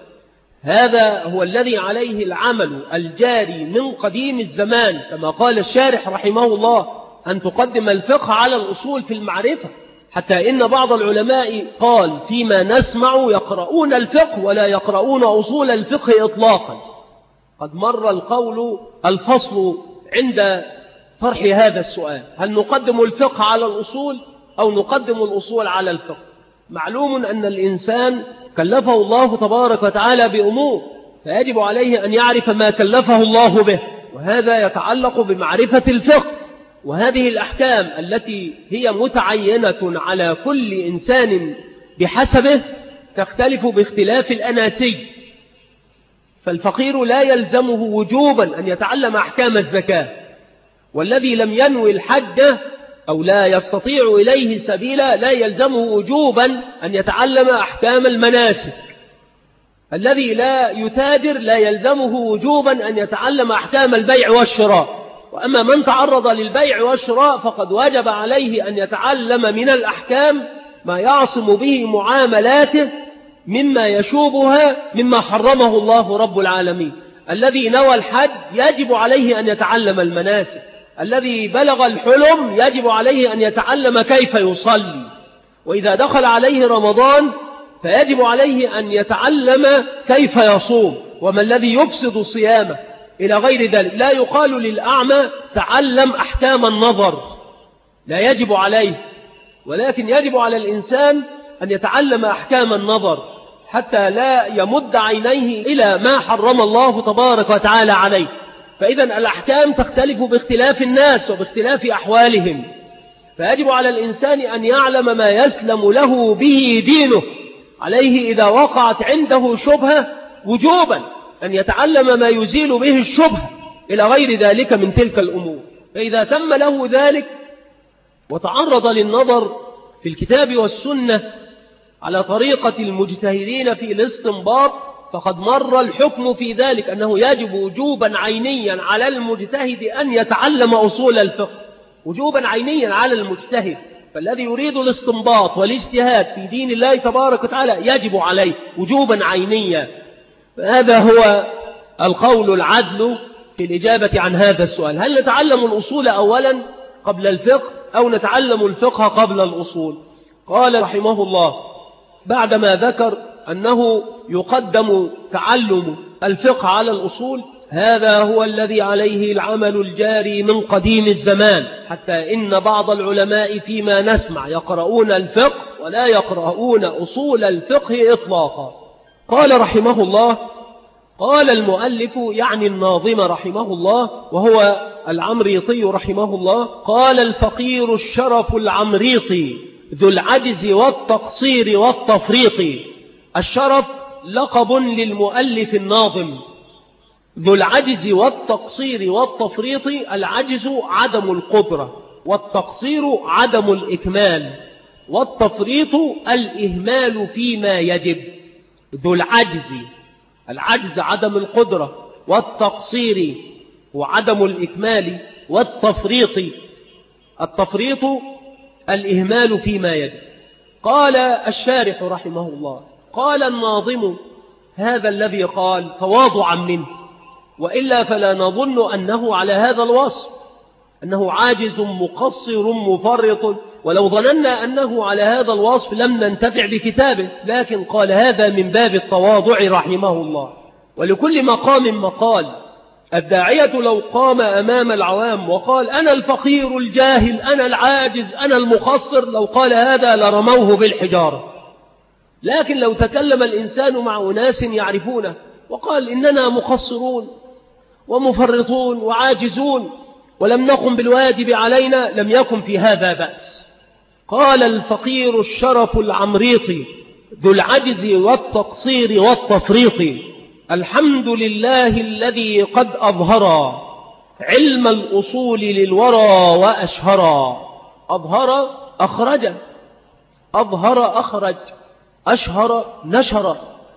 هذا هو الذي عليه العمل الجاري من قديم الزمان، كما قال الشارح رحمه الله: أن تقدم الفقه على الأصول في المعرفة، حتى إن بعض العلماء قال: فيما نسمع يقرؤون الفقه ولا يقرؤون أصول الفقه إطلاقا. قد مر القول الفصل عند طرح هذا السؤال: هل نقدم الفقه على الأصول أو نقدم الأصول على الفقه؟ معلوم أن الإنسان كلفه الله تبارك وتعالى بأمور، فيجب عليه أن يعرف ما كلفه الله به، وهذا يتعلق بمعرفة الفقه. وهذه الأحكام التي هي متعينة على كل إنسان بحسبه تختلف باختلاف الأناسي. فالفقير لا يلزمه وجوبا أن يتعلم أحكام الزكاة، والذي لم ينوي الحج أو لا يستطيع إليه سبيلا لا يلزمه وجوبا أن يتعلم أحكام المناسك. الذي لا يتاجر لا يلزمه وجوبا أن يتعلم أحكام البيع والشراء. وأما من تعرض للبيع والشراء فقد وجب عليه أن يتعلم من الأحكام ما يعصم به معاملاته مما يشوبها مما حرمه الله رب العالمين. الذي نوى الحج يجب عليه أن يتعلم المناسك، الذي بلغ الحلم يجب عليه أن يتعلم كيف يصلي، وإذا دخل عليه رمضان فيجب عليه أن يتعلم كيف يصوم وما الذي يفسد صيامه إلى غير ذلك. لا يقال للأعمى تعلم أحكام النظر، لا يجب عليه، ولكن يجب على الإنسان أن يتعلم أحكام النظر حتى لا يمد عينيه إلى ما حرم الله تبارك وتعالى عليه. فإذا الأحكام تختلف باختلاف الناس وباختلاف أحوالهم، فيجب على الإنسان أن يعلم ما يسلم له به دينه. عليه إذا وقعت عنده شبهة وجوبا أن يتعلم ما يزيل به الشبهة إلى غير ذلك من تلك الأمور. فإذا تم له ذلك وتعرض للنظر في الكتاب والسنة على طريقة المجتهدين في الاستنباط، فقد مر الحكم في ذلك أنه يجب وجوبا عينيا على المجتهد أن يتعلم أصول الفقه، وجوبا عينيا على المجتهد. فالذي يريد الاستنباط والاجتهاد في دين الله تبارك وتعالى يجب عليه وجوبا عينيا. فهذا هو القول العدل في الإجابة عن هذا السؤال: هل نتعلم الأصول أولا قبل الفقه أو نتعلم الفقه قبل الأصول؟ قال رحمه الله بعدما ذكر أنه يقدم تعلم الفقه على الأصول: هذا هو الذي عليه العمل الجاري من قديم الزمان، حتى إن بعض العلماء فيما نسمع يقرؤون الفقه ولا يقرؤون أصول الفقه إطلاقا. قال رحمه الله: قال المؤلف يعني الناظم رحمه الله وهو العمريطي رحمه الله: قال الفقير الشرف العمريطي ذو العجز والتقصير والتفريط. الشرف لقب للمؤلف الناظم، ذو العجز والتقصير والتفريط: العجز عدم القدرة، والتقصير عدم الإكمال، والتفريط الإهمال فيما يجب. ذو العجز، العجز عدم القدرة، والتقصير وعدم الإكمال، والتفريط التفريط الإهمال فيما يجب. قال الشارح رحمه الله: قال الناظم هذا الذي قال تواضعا منه، وإلا فلا نظن أنه على هذا الوصف، أنه عاجز مقصر مفرط، ولو ظننا أنه على هذا الوصف لم ننتفع بكتابه، لكن قال هذا من باب التواضع رحمه الله. ولكل مقام مقال. الداعية لو قام أمام العوام وقال أنا الفقير الجاهل أنا العاجز أنا المقصر، لو قال هذا لرموه بالحجارة. لكن لو تكلم الإنسان مع أناس يعرفونه وقال إننا مقصرون ومفرطون وعاجزون ولم نقم بالواجب علينا، لم يكن في هذا بأس. قال الفقير الشرف العمريطي ذو العجز والتقصير والتفريط: الحمد لله الذي قد أظهر علم الأصول للورى وأشهر. أظهر أخرج، أظهر أخرج، أشهر نشر.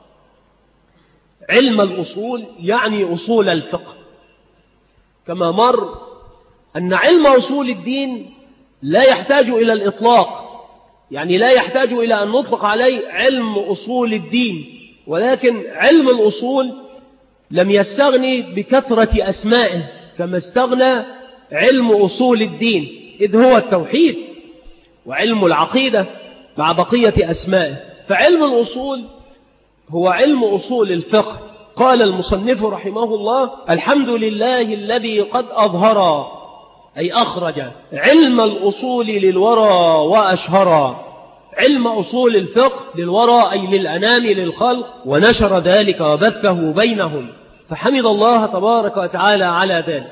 علم الأصول يعني أصول الفقه، كما مر أن علم أصول الدين لا يحتاج إلى الإطلاق، يعني لا يحتاج إلى أن نطلق عليه علم أصول الدين، ولكن علم الأصول لم يستغني بكثرة أسمائه كما استغنى علم أصول الدين، إذ هو التوحيد وعلم العقيدة مع بقية أسمائه. فعلم الأصول هو علم أصول الفقه. قال المصنف رحمه الله: الحمد لله الذي قد أظهر، أي أخرج علم الأصول للورى وأشهر، علم أصول الفقه للورى أي للأنام للخلق، ونشر ذلك وبثه بينهم، فحمد الله تبارك وتعالى على ذلك.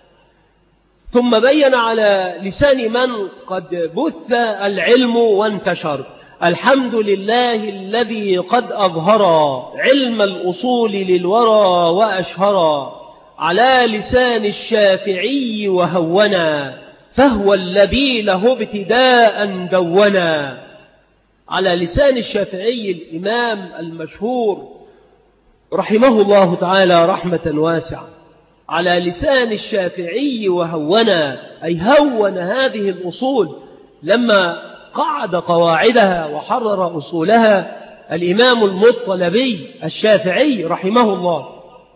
ثم بين على لسان من قد بث العلم وانتشر: الحمد لله الذي قد أظهر علم الأصول للورى وأشهر، على لسان الشافعي وهونا، فهو الذي له ابتداء دونا. على لسان الشافعي الإمام المشهور رحمه الله تعالى رحمة واسعة، على لسان الشافعي وهونا، أي هون هذه الأصول لما قعد قواعدها وحرر أصولها الإمام المطلبي الشافعي رحمه الله.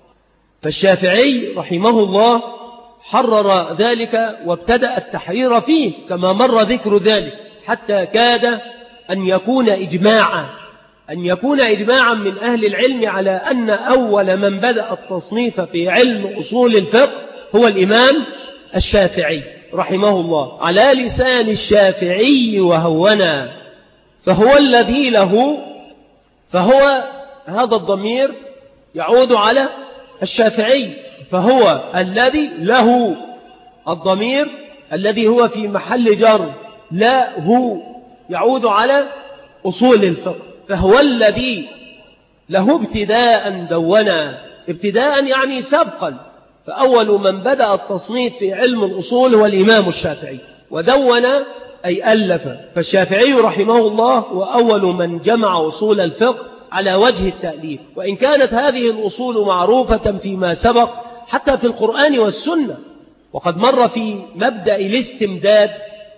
فالشافعي رحمه الله حرر ذلك وابتدأ التحرير فيه كما مر ذكر ذلك، حتى كاد أن يكون إجماعا أن يكون إجماعا من أهل العلم على أن أول من بدأ التصنيف في علم أصول الفقه هو الإمام الشافعي رحمه الله، على لسان الشافعي وهونا، فهو الذي له فهو هذا الضمير يعود على الشافعي، فهو الذي له الضمير الذي هو في محل جر، لا هو يعود على أصول الفقه، فهو الذي له ابتداء دونا، ابتداء يعني سبقا، فأول من بدأ التصنيف في علم الأصول هو الإمام الشافعي، ودون أي ألف، فالشافعي رحمه الله هو أول من جمع أصول الفقه على وجه التأليف، وإن كانت هذه الأصول معروفة فيما سبق حتى في القرآن والسنة، وقد مر في مبدأ الاستمداد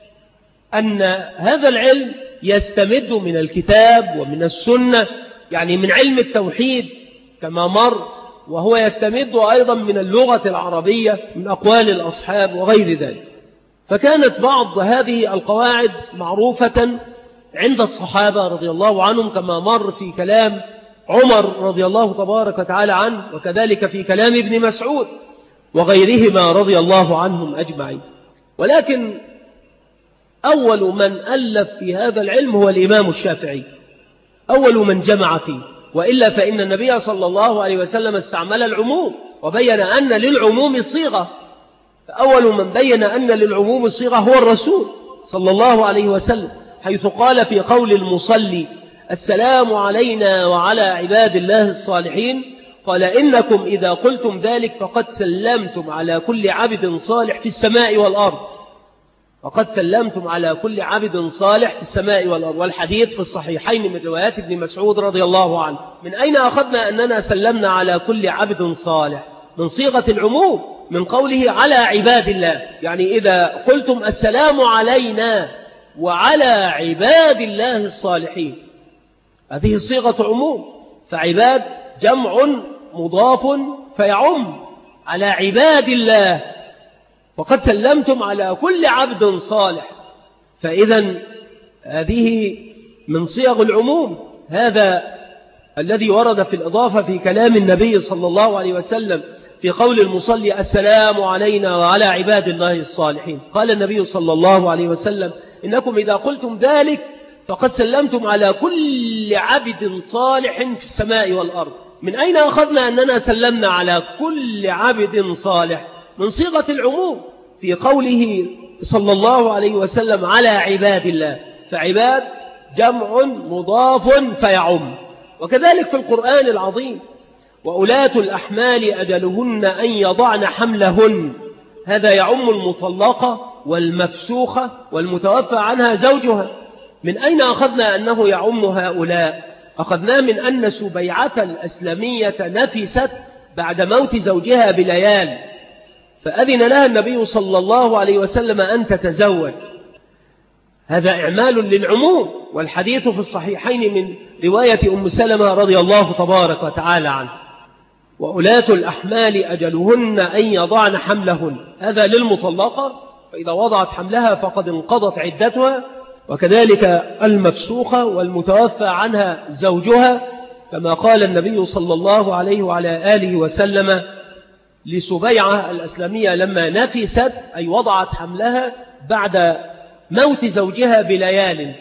أن هذا العلم يستمد من الكتاب ومن السنة، يعني من علم التوحيد كما مر، وهو يستمد أيضا من اللغة العربية من أقوال الأصحاب وغير ذلك. فكانت بعض هذه القواعد معروفة عند الصحابة رضي الله عنهم كما مر في كلام عمر رضي الله تبارك وتعالى عنه، وكذلك في كلام ابن مسعود وغيرهما رضي الله عنهم أجمعين. ولكن أول من ألف في هذا العلم هو الإمام الشافعي، أول من جمع فيه، وإلا فإن النبي صلى الله عليه وسلم استعمل العموم وبين أن للعموم صيغة، فأول من بين أن للعموم صيغة هو الرسول صلى الله عليه وسلم، حيث قال في قول المصلي السلام علينا وعلى عباد الله الصالحين، قال إنكم إذا قلتم ذلك فقد سلمتم على كل عبد صالح في السماء والأرض، وقد سلمتم على كل عبد صالح في السماء والأرض. والحديث في الصحيحين من روايات ابن مسعود رضي الله عنه. من أين أخذنا أننا سلمنا على كل عبد صالح؟ من صيغة العموم، من قوله على عباد الله، يعني إذا قلتم السلام علينا وعلى عباد الله الصالحين، هذه صيغة عموم، فعباد جمع مضاف فيعم على عباد الله، وقد سلمتم على كل عبد صالح، فإذا هذه من صيغ العموم. هذا الذي ورد في الإضافة في كلام النبي صلى الله عليه وسلم في قول المصلي السلام علينا وعلى عباد الله الصالحين، قال النبي صلى الله عليه وسلم إنكم إذا قلتم ذلك فقد سلمتم على كل عبد صالح في السماء والأرض. من أين أخذنا أننا سلمنا على كل عبد صالح؟ من صيغة العموم في قوله صلى الله عليه وسلم على عباد الله، فعباد جمع مضاف فيعم. وكذلك في القرآن العظيم وأولاة الأحمال أجلهن أن يضعن حملهن، هذا يعم المطلقة والمفسوخة والمتوفى عنها زوجها. من أين أخذنا أنه يعم هؤلاء؟ أخذنا من أن سبيعة الأسلمية نفست بعد موت زوجها بليال، فأذن لها النبي صلى الله عليه وسلم أن تتزوج، هذا إعمال للعموم، والحديث في الصحيحين من رواية أم سلمة رضي الله تبارك وتعالى عنه وأولاة الأحمال أجلهن أن يضعن حملهن، هذا للمطلقة، فإذا وضعت حملها فقد انقضت عدتها، وكذلك المفسوخة والمتوفى عنها زوجها، كما قال النبي صلى الله عليه وعلى آله وسلم لسبيعة الأسلمية لما نفست أي وضعت حملها بعد موت زوجها بليال،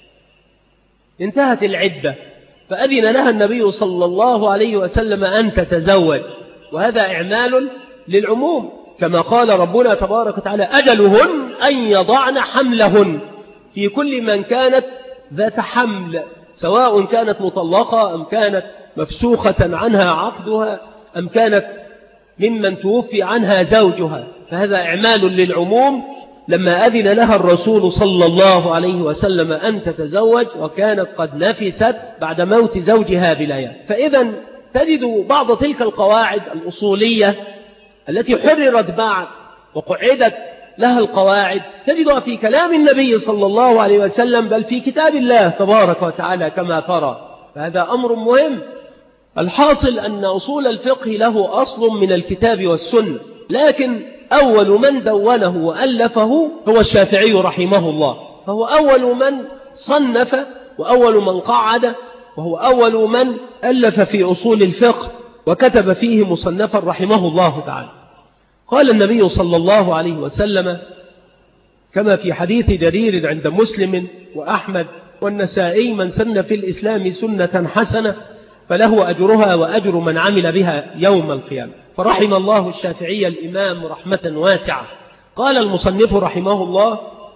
انتهت العدة، فأذن لها النبي صلى الله عليه وسلم أن تتزوج، وهذا إعمال للعموم، كما قال ربنا تبارك وتعالى أجلهن أن يضعن حملهن، في كل من كانت ذات حمل، سواء كانت مطلقة أم كانت مفسوخة عنها عقدها أم كانت ممن توفي عنها زوجها، فهذا إعمال للعموم لما أذن لها الرسول صلى الله عليه وسلم أن تتزوج وكانت قد نفست بعد موت زوجها بليال. فإذا تجد بعض تلك القواعد الأصولية التي حررت بعد وقعدت لها القواعد تجدها في كلام النبي صلى الله عليه وسلم، بل في كتاب الله تبارك وتعالى كما ترى، فهذا أمر مهم. الحاصل أن أصول الفقه له أصل من الكتاب والسنة، لكن أول من دونه وألفه هو الشافعي رحمه الله، فهو أول من صنف وأول من قعد، وهو أول من ألف في أصول الفقه وكتب فيه مصنفا رحمه الله تعالى. قال النبي صلى الله عليه وسلم كما في حديث جرير عند مسلم وأحمد والنسائي: من سن في الإسلام سنة حسنة فله أجرها وأجر من عمل بها يوم القيامة. فرحم الله الشافعي الإمام رحمة واسعة. قال المصنف رحمه الله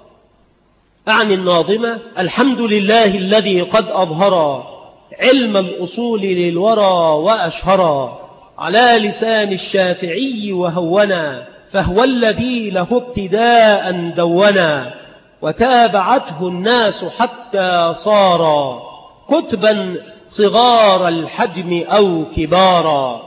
أعني الناظمة: الحمد لله الذي قد أظهر علم الأصول للورى وأشهر على لسان الشافعي وهونا، فهو الذي له ابتداء دونا، وتابعته الناس حتى صار كتبا صغار الحجم أو كبارا.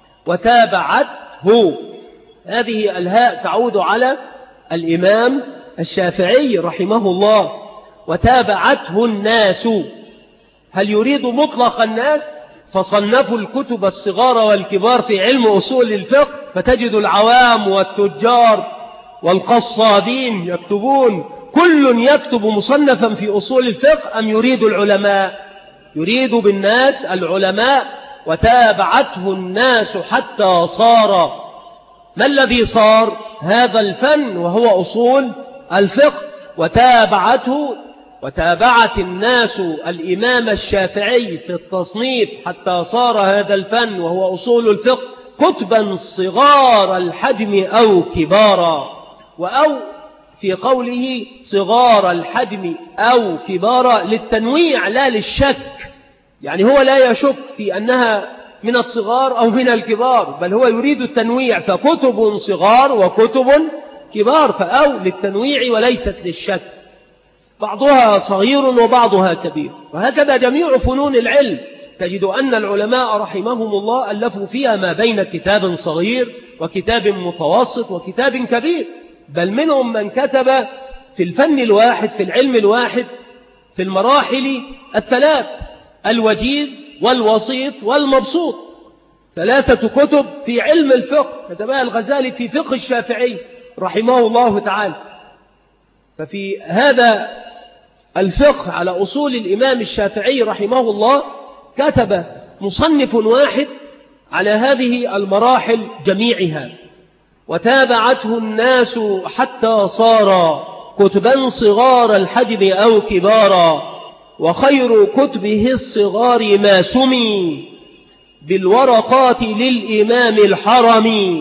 وتابعته، هذه الهاء تعود على الإمام الشافعي رحمه الله. وتابعته الناس، هل يريد مطلق الناس؟ فصنفوا الكتب الصغار والكبار في علم أصول الفقه، فتجد العوام والتجار والقصادين يكتبون، كل يكتب مصنفا في أصول الفقه، أم يريد العلماء؟ يريد بالناس العلماء. وتابعته الناس حتى صار، ما الذي صار؟ هذا الفن وهو أصول الفقه. وتابعته، وتابعت الناس الإمام الشافعي في التصنيف حتى صار هذا الفن وهو أصول الفقه كتبا صغار الحجم أو كبارا. وأو في قوله صغار الحجم أو كبارا للتنويع لا للشك، يعني هو لا يشك في أنها من الصغار أو من الكبار، بل هو يريد التنويع، فكتب صغار وكتب كبار، فأو للتنويع وليست للشك، بعضها صغير وبعضها كبير. وهكذا جميع فنون العلم تجد أن العلماء رحمهم الله ألفوا فيها ما بين كتاب صغير وكتاب متوسط وكتاب كبير، بل منهم من كتب في الفن الواحد، في العلم الواحد، في المراحل الثلاث: الوجيز والوسيط والمبسوط، ثلاثة كتب في علم الفقه كتبها الغزالي في فقه الشافعي رحمه الله تعالى. ففي هذا الفقه على أصول الإمام الشافعي رحمه الله كتب مصنف واحد على هذه المراحل جميعها. وتابعته الناس حتى صار كتبا صغار الحجم أو كبارا، وخير كتبه الصغار ما سمي بالورقات للإمام الحرمي.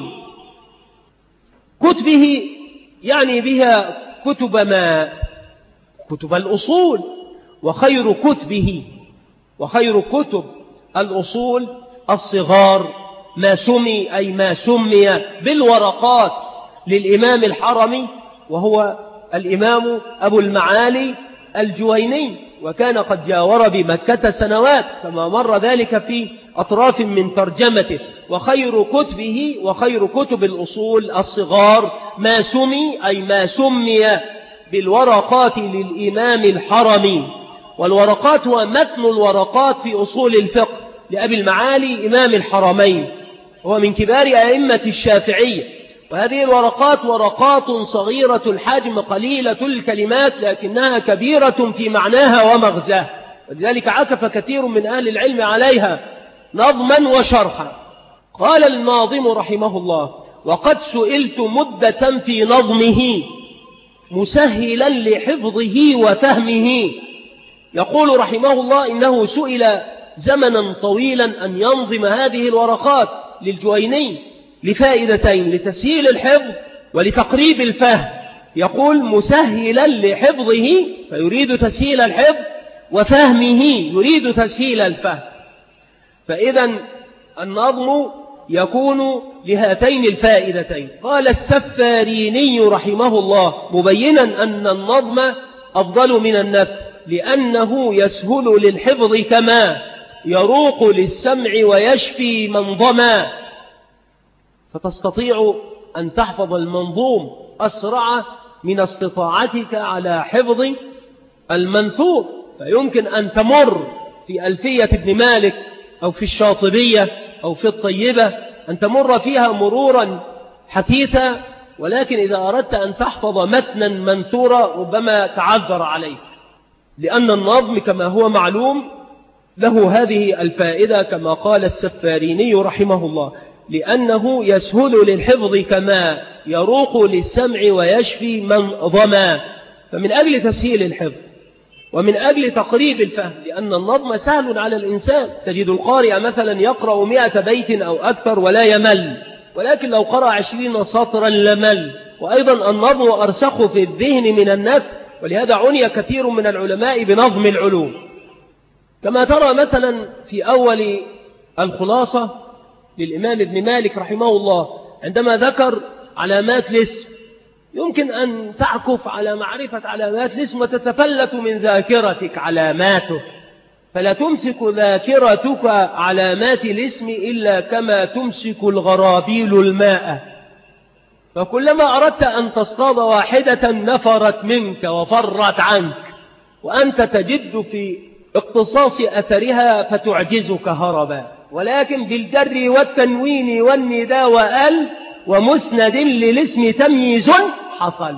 كتبه يعني بها كتب ما كتب الأصول، وخير كتبه وخير كتب الأصول الصغار ما سمي، أي ما سمي بالورقات للإمام الحرمي، وهو الإمام أبو المعالي الجويني، وكان قد جاور بمكة سنوات كما مر ذلك في أطراف من ترجمته. وخير كتبه وخير كتب الأصول الصغار ما سمي، أي ما سمي بالورقات للإمام الحرمي. والورقات هو متن الورقات في أصول الفقه لأبي المعالي إمام الحرمين، وهو من كبار أئمة الشافعية. وهذه الورقات ورقات صغيرة الحجم قليلة الكلمات، لكنها كبيرة في معناها ومغزاها، ولذلك عكف كثير من أهل العلم عليها نظما وشرحا. قال الناظم رحمه الله: وقد سئلت مدة في نظمه مسهلا لحفظه وفهمه. يقول رحمه الله إنه سئل زمنا طويلا أن ينظم هذه الورقات للجويني لفائدتين: لتسهيل الحفظ ولتقريب الفهم. يقول مسهلا لحفظه، فيريد تسهيل الحفظ، وفهمه يريد تسهيل الفهم. فإذا النظم يكون لهاتين الفائدتين. قال السفاريني رحمه الله مبينا أن النظم أفضل من النثر، لأنه يسهل للحفظ كما يروق للسمع ويشفي من ظما، فتستطيع أن تحفظ المنظوم أسرع من استطاعتك على حفظ المنثور. فيمكن أن تمر في ألفية ابن مالك أو في الشاطبية أو في الطيبة، أن تمر فيها مرورا حثيثا، ولكن إذا أردت أن تحفظ متنا منثورا ربما تعذر عليك، لأن النظم كما هو معلوم له هذه الفائدة كما قال السفاريني رحمه الله: لأنه يسهل للحفظ كما يروق للسمع ويشفي من ظما. فمن أجل تسهيل الحفظ ومن أجل تقريب الفهم، لأن النظم سهل على الإنسان. تجد القارئ مثلا يقرأ مئة بيت أو أكثر ولا يمل، ولكن لو قرأ عشرين سطرا لمل. وأيضا النظم أرسخ في الذهن من النثر، ولهذا عني كثير من العلماء بنظم العلوم. كما ترى مثلا في أول الخلاصة للإمام ابن مالك رحمه الله عندما ذكر علامات الاسم، يمكن أن تعكف على معرفة علامات الاسم وتتفلت من ذاكرتك علاماته، فلا تمسك ذاكرتك علامات الاسم إلا كما تمسك الغرابيل الماء، فكلما أردت أن تصطاد واحدة نفرت منك وفرت عنك، وأنت تجد في اقتصاص أثرها فتعجزك هربا. ولكن بالجر والتنوين والنداء وأل ومسند للاسم تمييز حصل،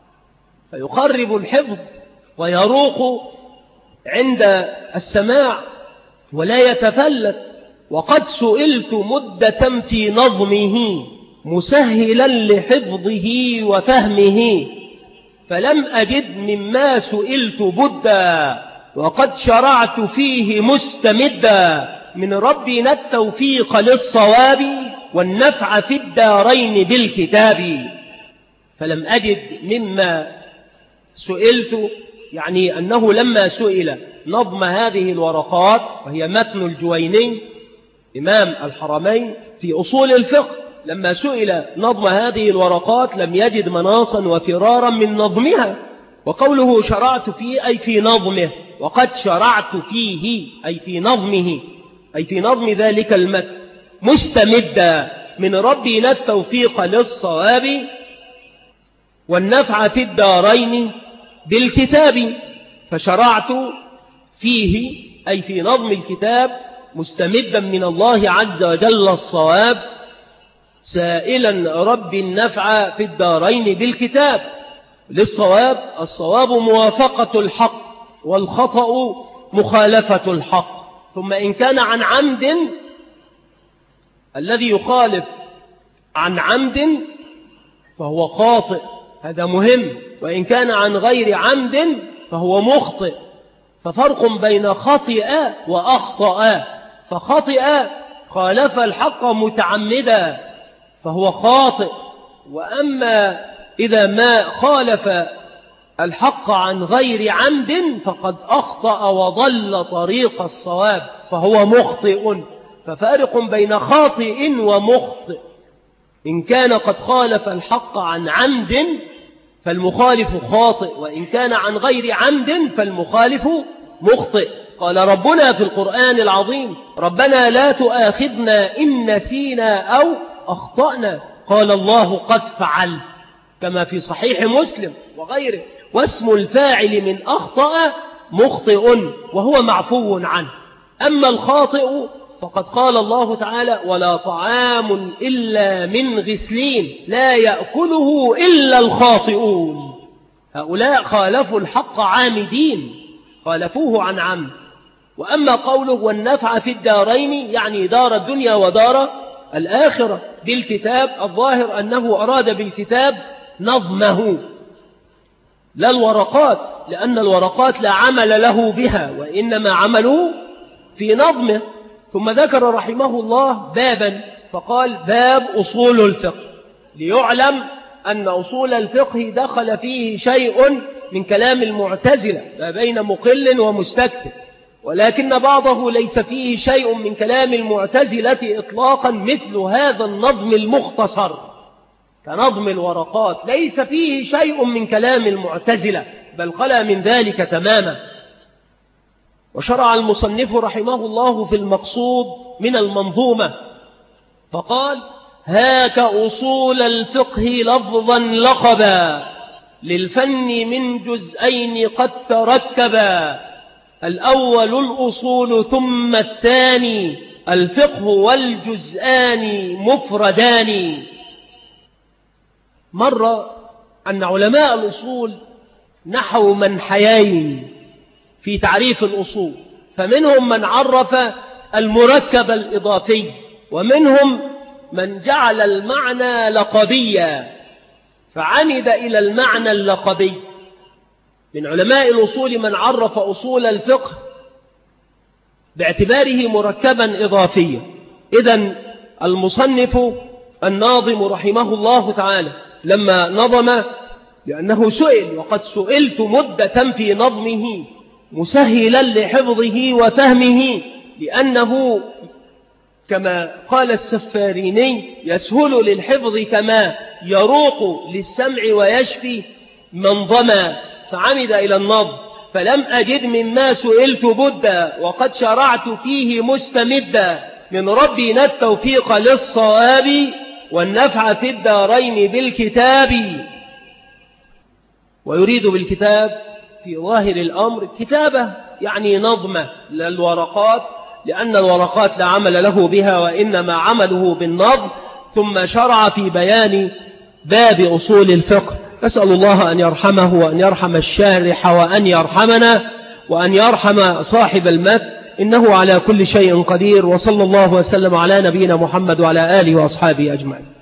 فيخرب الحفظ ويروق عند السماع ولا يتفلت. وقد سئلت مدة في نظمه مسهلا لحفظه وفهمه، فلم أجد مما سئلت بدا، وقد شرعت فيه مستمدا، من ربنا التوفيق للصواب والنفع في الدارين بالكتاب. فلم أجد مما سئلت، يعني أنه لما سئل نظم هذه الورقات، وهي متن الجويني إمام الحرمين في أصول الفقه، لما سئل نظم هذه الورقات لم يجد مناصا وفرارا من نظمها. وقوله شرعت فيه أي في نظمه، وقد شرعت فيه أي في نظمه، أي في نظم ذلك المتن، مستمدا من ربنا التوفيق للصواب والنفع في الدارين بالكتاب. فشرعت فيه أي في نظم الكتاب مستمدا من الله عز وجل الصواب، سائلا رب النفع في الدارين بالكتاب. للصواب، الصواب موافقة الحق، والخطأ مخالفة الحق. ثم إن كان عن عمد، الذي يخالف عن عمد فهو خاطئ، هذا مهم. وإن كان عن غير عمد فهو مخطئ. ففرق بين خطئ وأخطأ، فخطئ خالف الحق متعمدا فهو خاطئ، وأما إذا ما خالف الحق عن غير عمد فقد أخطأ وضل طريق الصواب فهو مخطئ. ففارق بين خاطئ ومخطئ، إن كان قد خالف الحق عن عمد فالمخالف خاطئ، وإن كان عن غير عمد فالمخالف مخطئ. قال ربنا في القرآن العظيم: ربنا لا تؤاخذنا إن نسينا أو أخطأنا. قال الله: قد فعل، كما في صحيح مسلم وغيره. واسم الفاعل من أخطأ مخطئ وهو معفو عنه. أما الخاطئ فقد قال الله تعالى: ولا طعام إلا من غسلين لا يأكله إلا الخاطئون. هؤلاء خالفوا الحق عامدين، خالفوه عن عمد. وأما قوله والنفع في الدارين، يعني دار الدنيا ودار الآخرة بالكتاب، الظاهر أنه أراد بالكتاب نظمه لا الورقات، لأن الورقات لا عمل له بها، وإنما عمله في نظمه. ثم ذكر رحمه الله بابا فقال: باب أصول الفقه، ليعلم أن أصول الفقه دخل فيه شيء من كلام المعتزلة ما بين مقل ومستكثر، ولكن بعضه ليس فيه شيء من كلام المعتزلة إطلاقا، مثل هذا النظم المختصر كنظم الورقات ليس فيه شيء من كلام المعتزلة، بل خلا من ذلك تماما. وشرع المصنف رحمه الله في المقصود من المنظومة فقال: هاك أصول الفقه لفظا لقبا، للفن من جزئين قد تركبا، الأول الأصول ثم الثاني، الفقه والجزآن مفردان. مر أن علماء الأصول نحوا منحيين في تعريف الأصول، فمنهم من عرف المركب الإضافي، ومنهم من جعل المعنى لقبيا فعمد إلى المعنى اللقبي. من علماء الأصول من عرف أصول الفقه باعتباره مركبا إضافيا. إذن المصنف الناظم رحمه الله تعالى لما نظم، لأنه سئل وقد سئلت مدة في نظمه مسهلا لحفظه وفهمه، لأنه كما قال السفاريني يسهل للحفظ كما يروق للسمع ويشفي من ظما، فعمد إلى النظم فلم أجد مما سئلت بدا وقد شرعت فيه مستمدا، من ربنا التوفيق للصواب والنفع في الدارين بالكتاب. ويريد بالكتاب في ظاهر الأمر كتابة يعني نظمة للورقات، لأن الورقات لا عمل له بها وإنما عمله بالنظم، ثم شرع في بيان باب أصول الفقه. نسأل الله أن يرحمه وأن يرحم الشارح وأن يرحمنا وأن يرحم صاحب المتن، إنه على كل شيء قدير. وصلى الله وسلم على نبينا محمد وعلى آله وأصحابه أجمعين.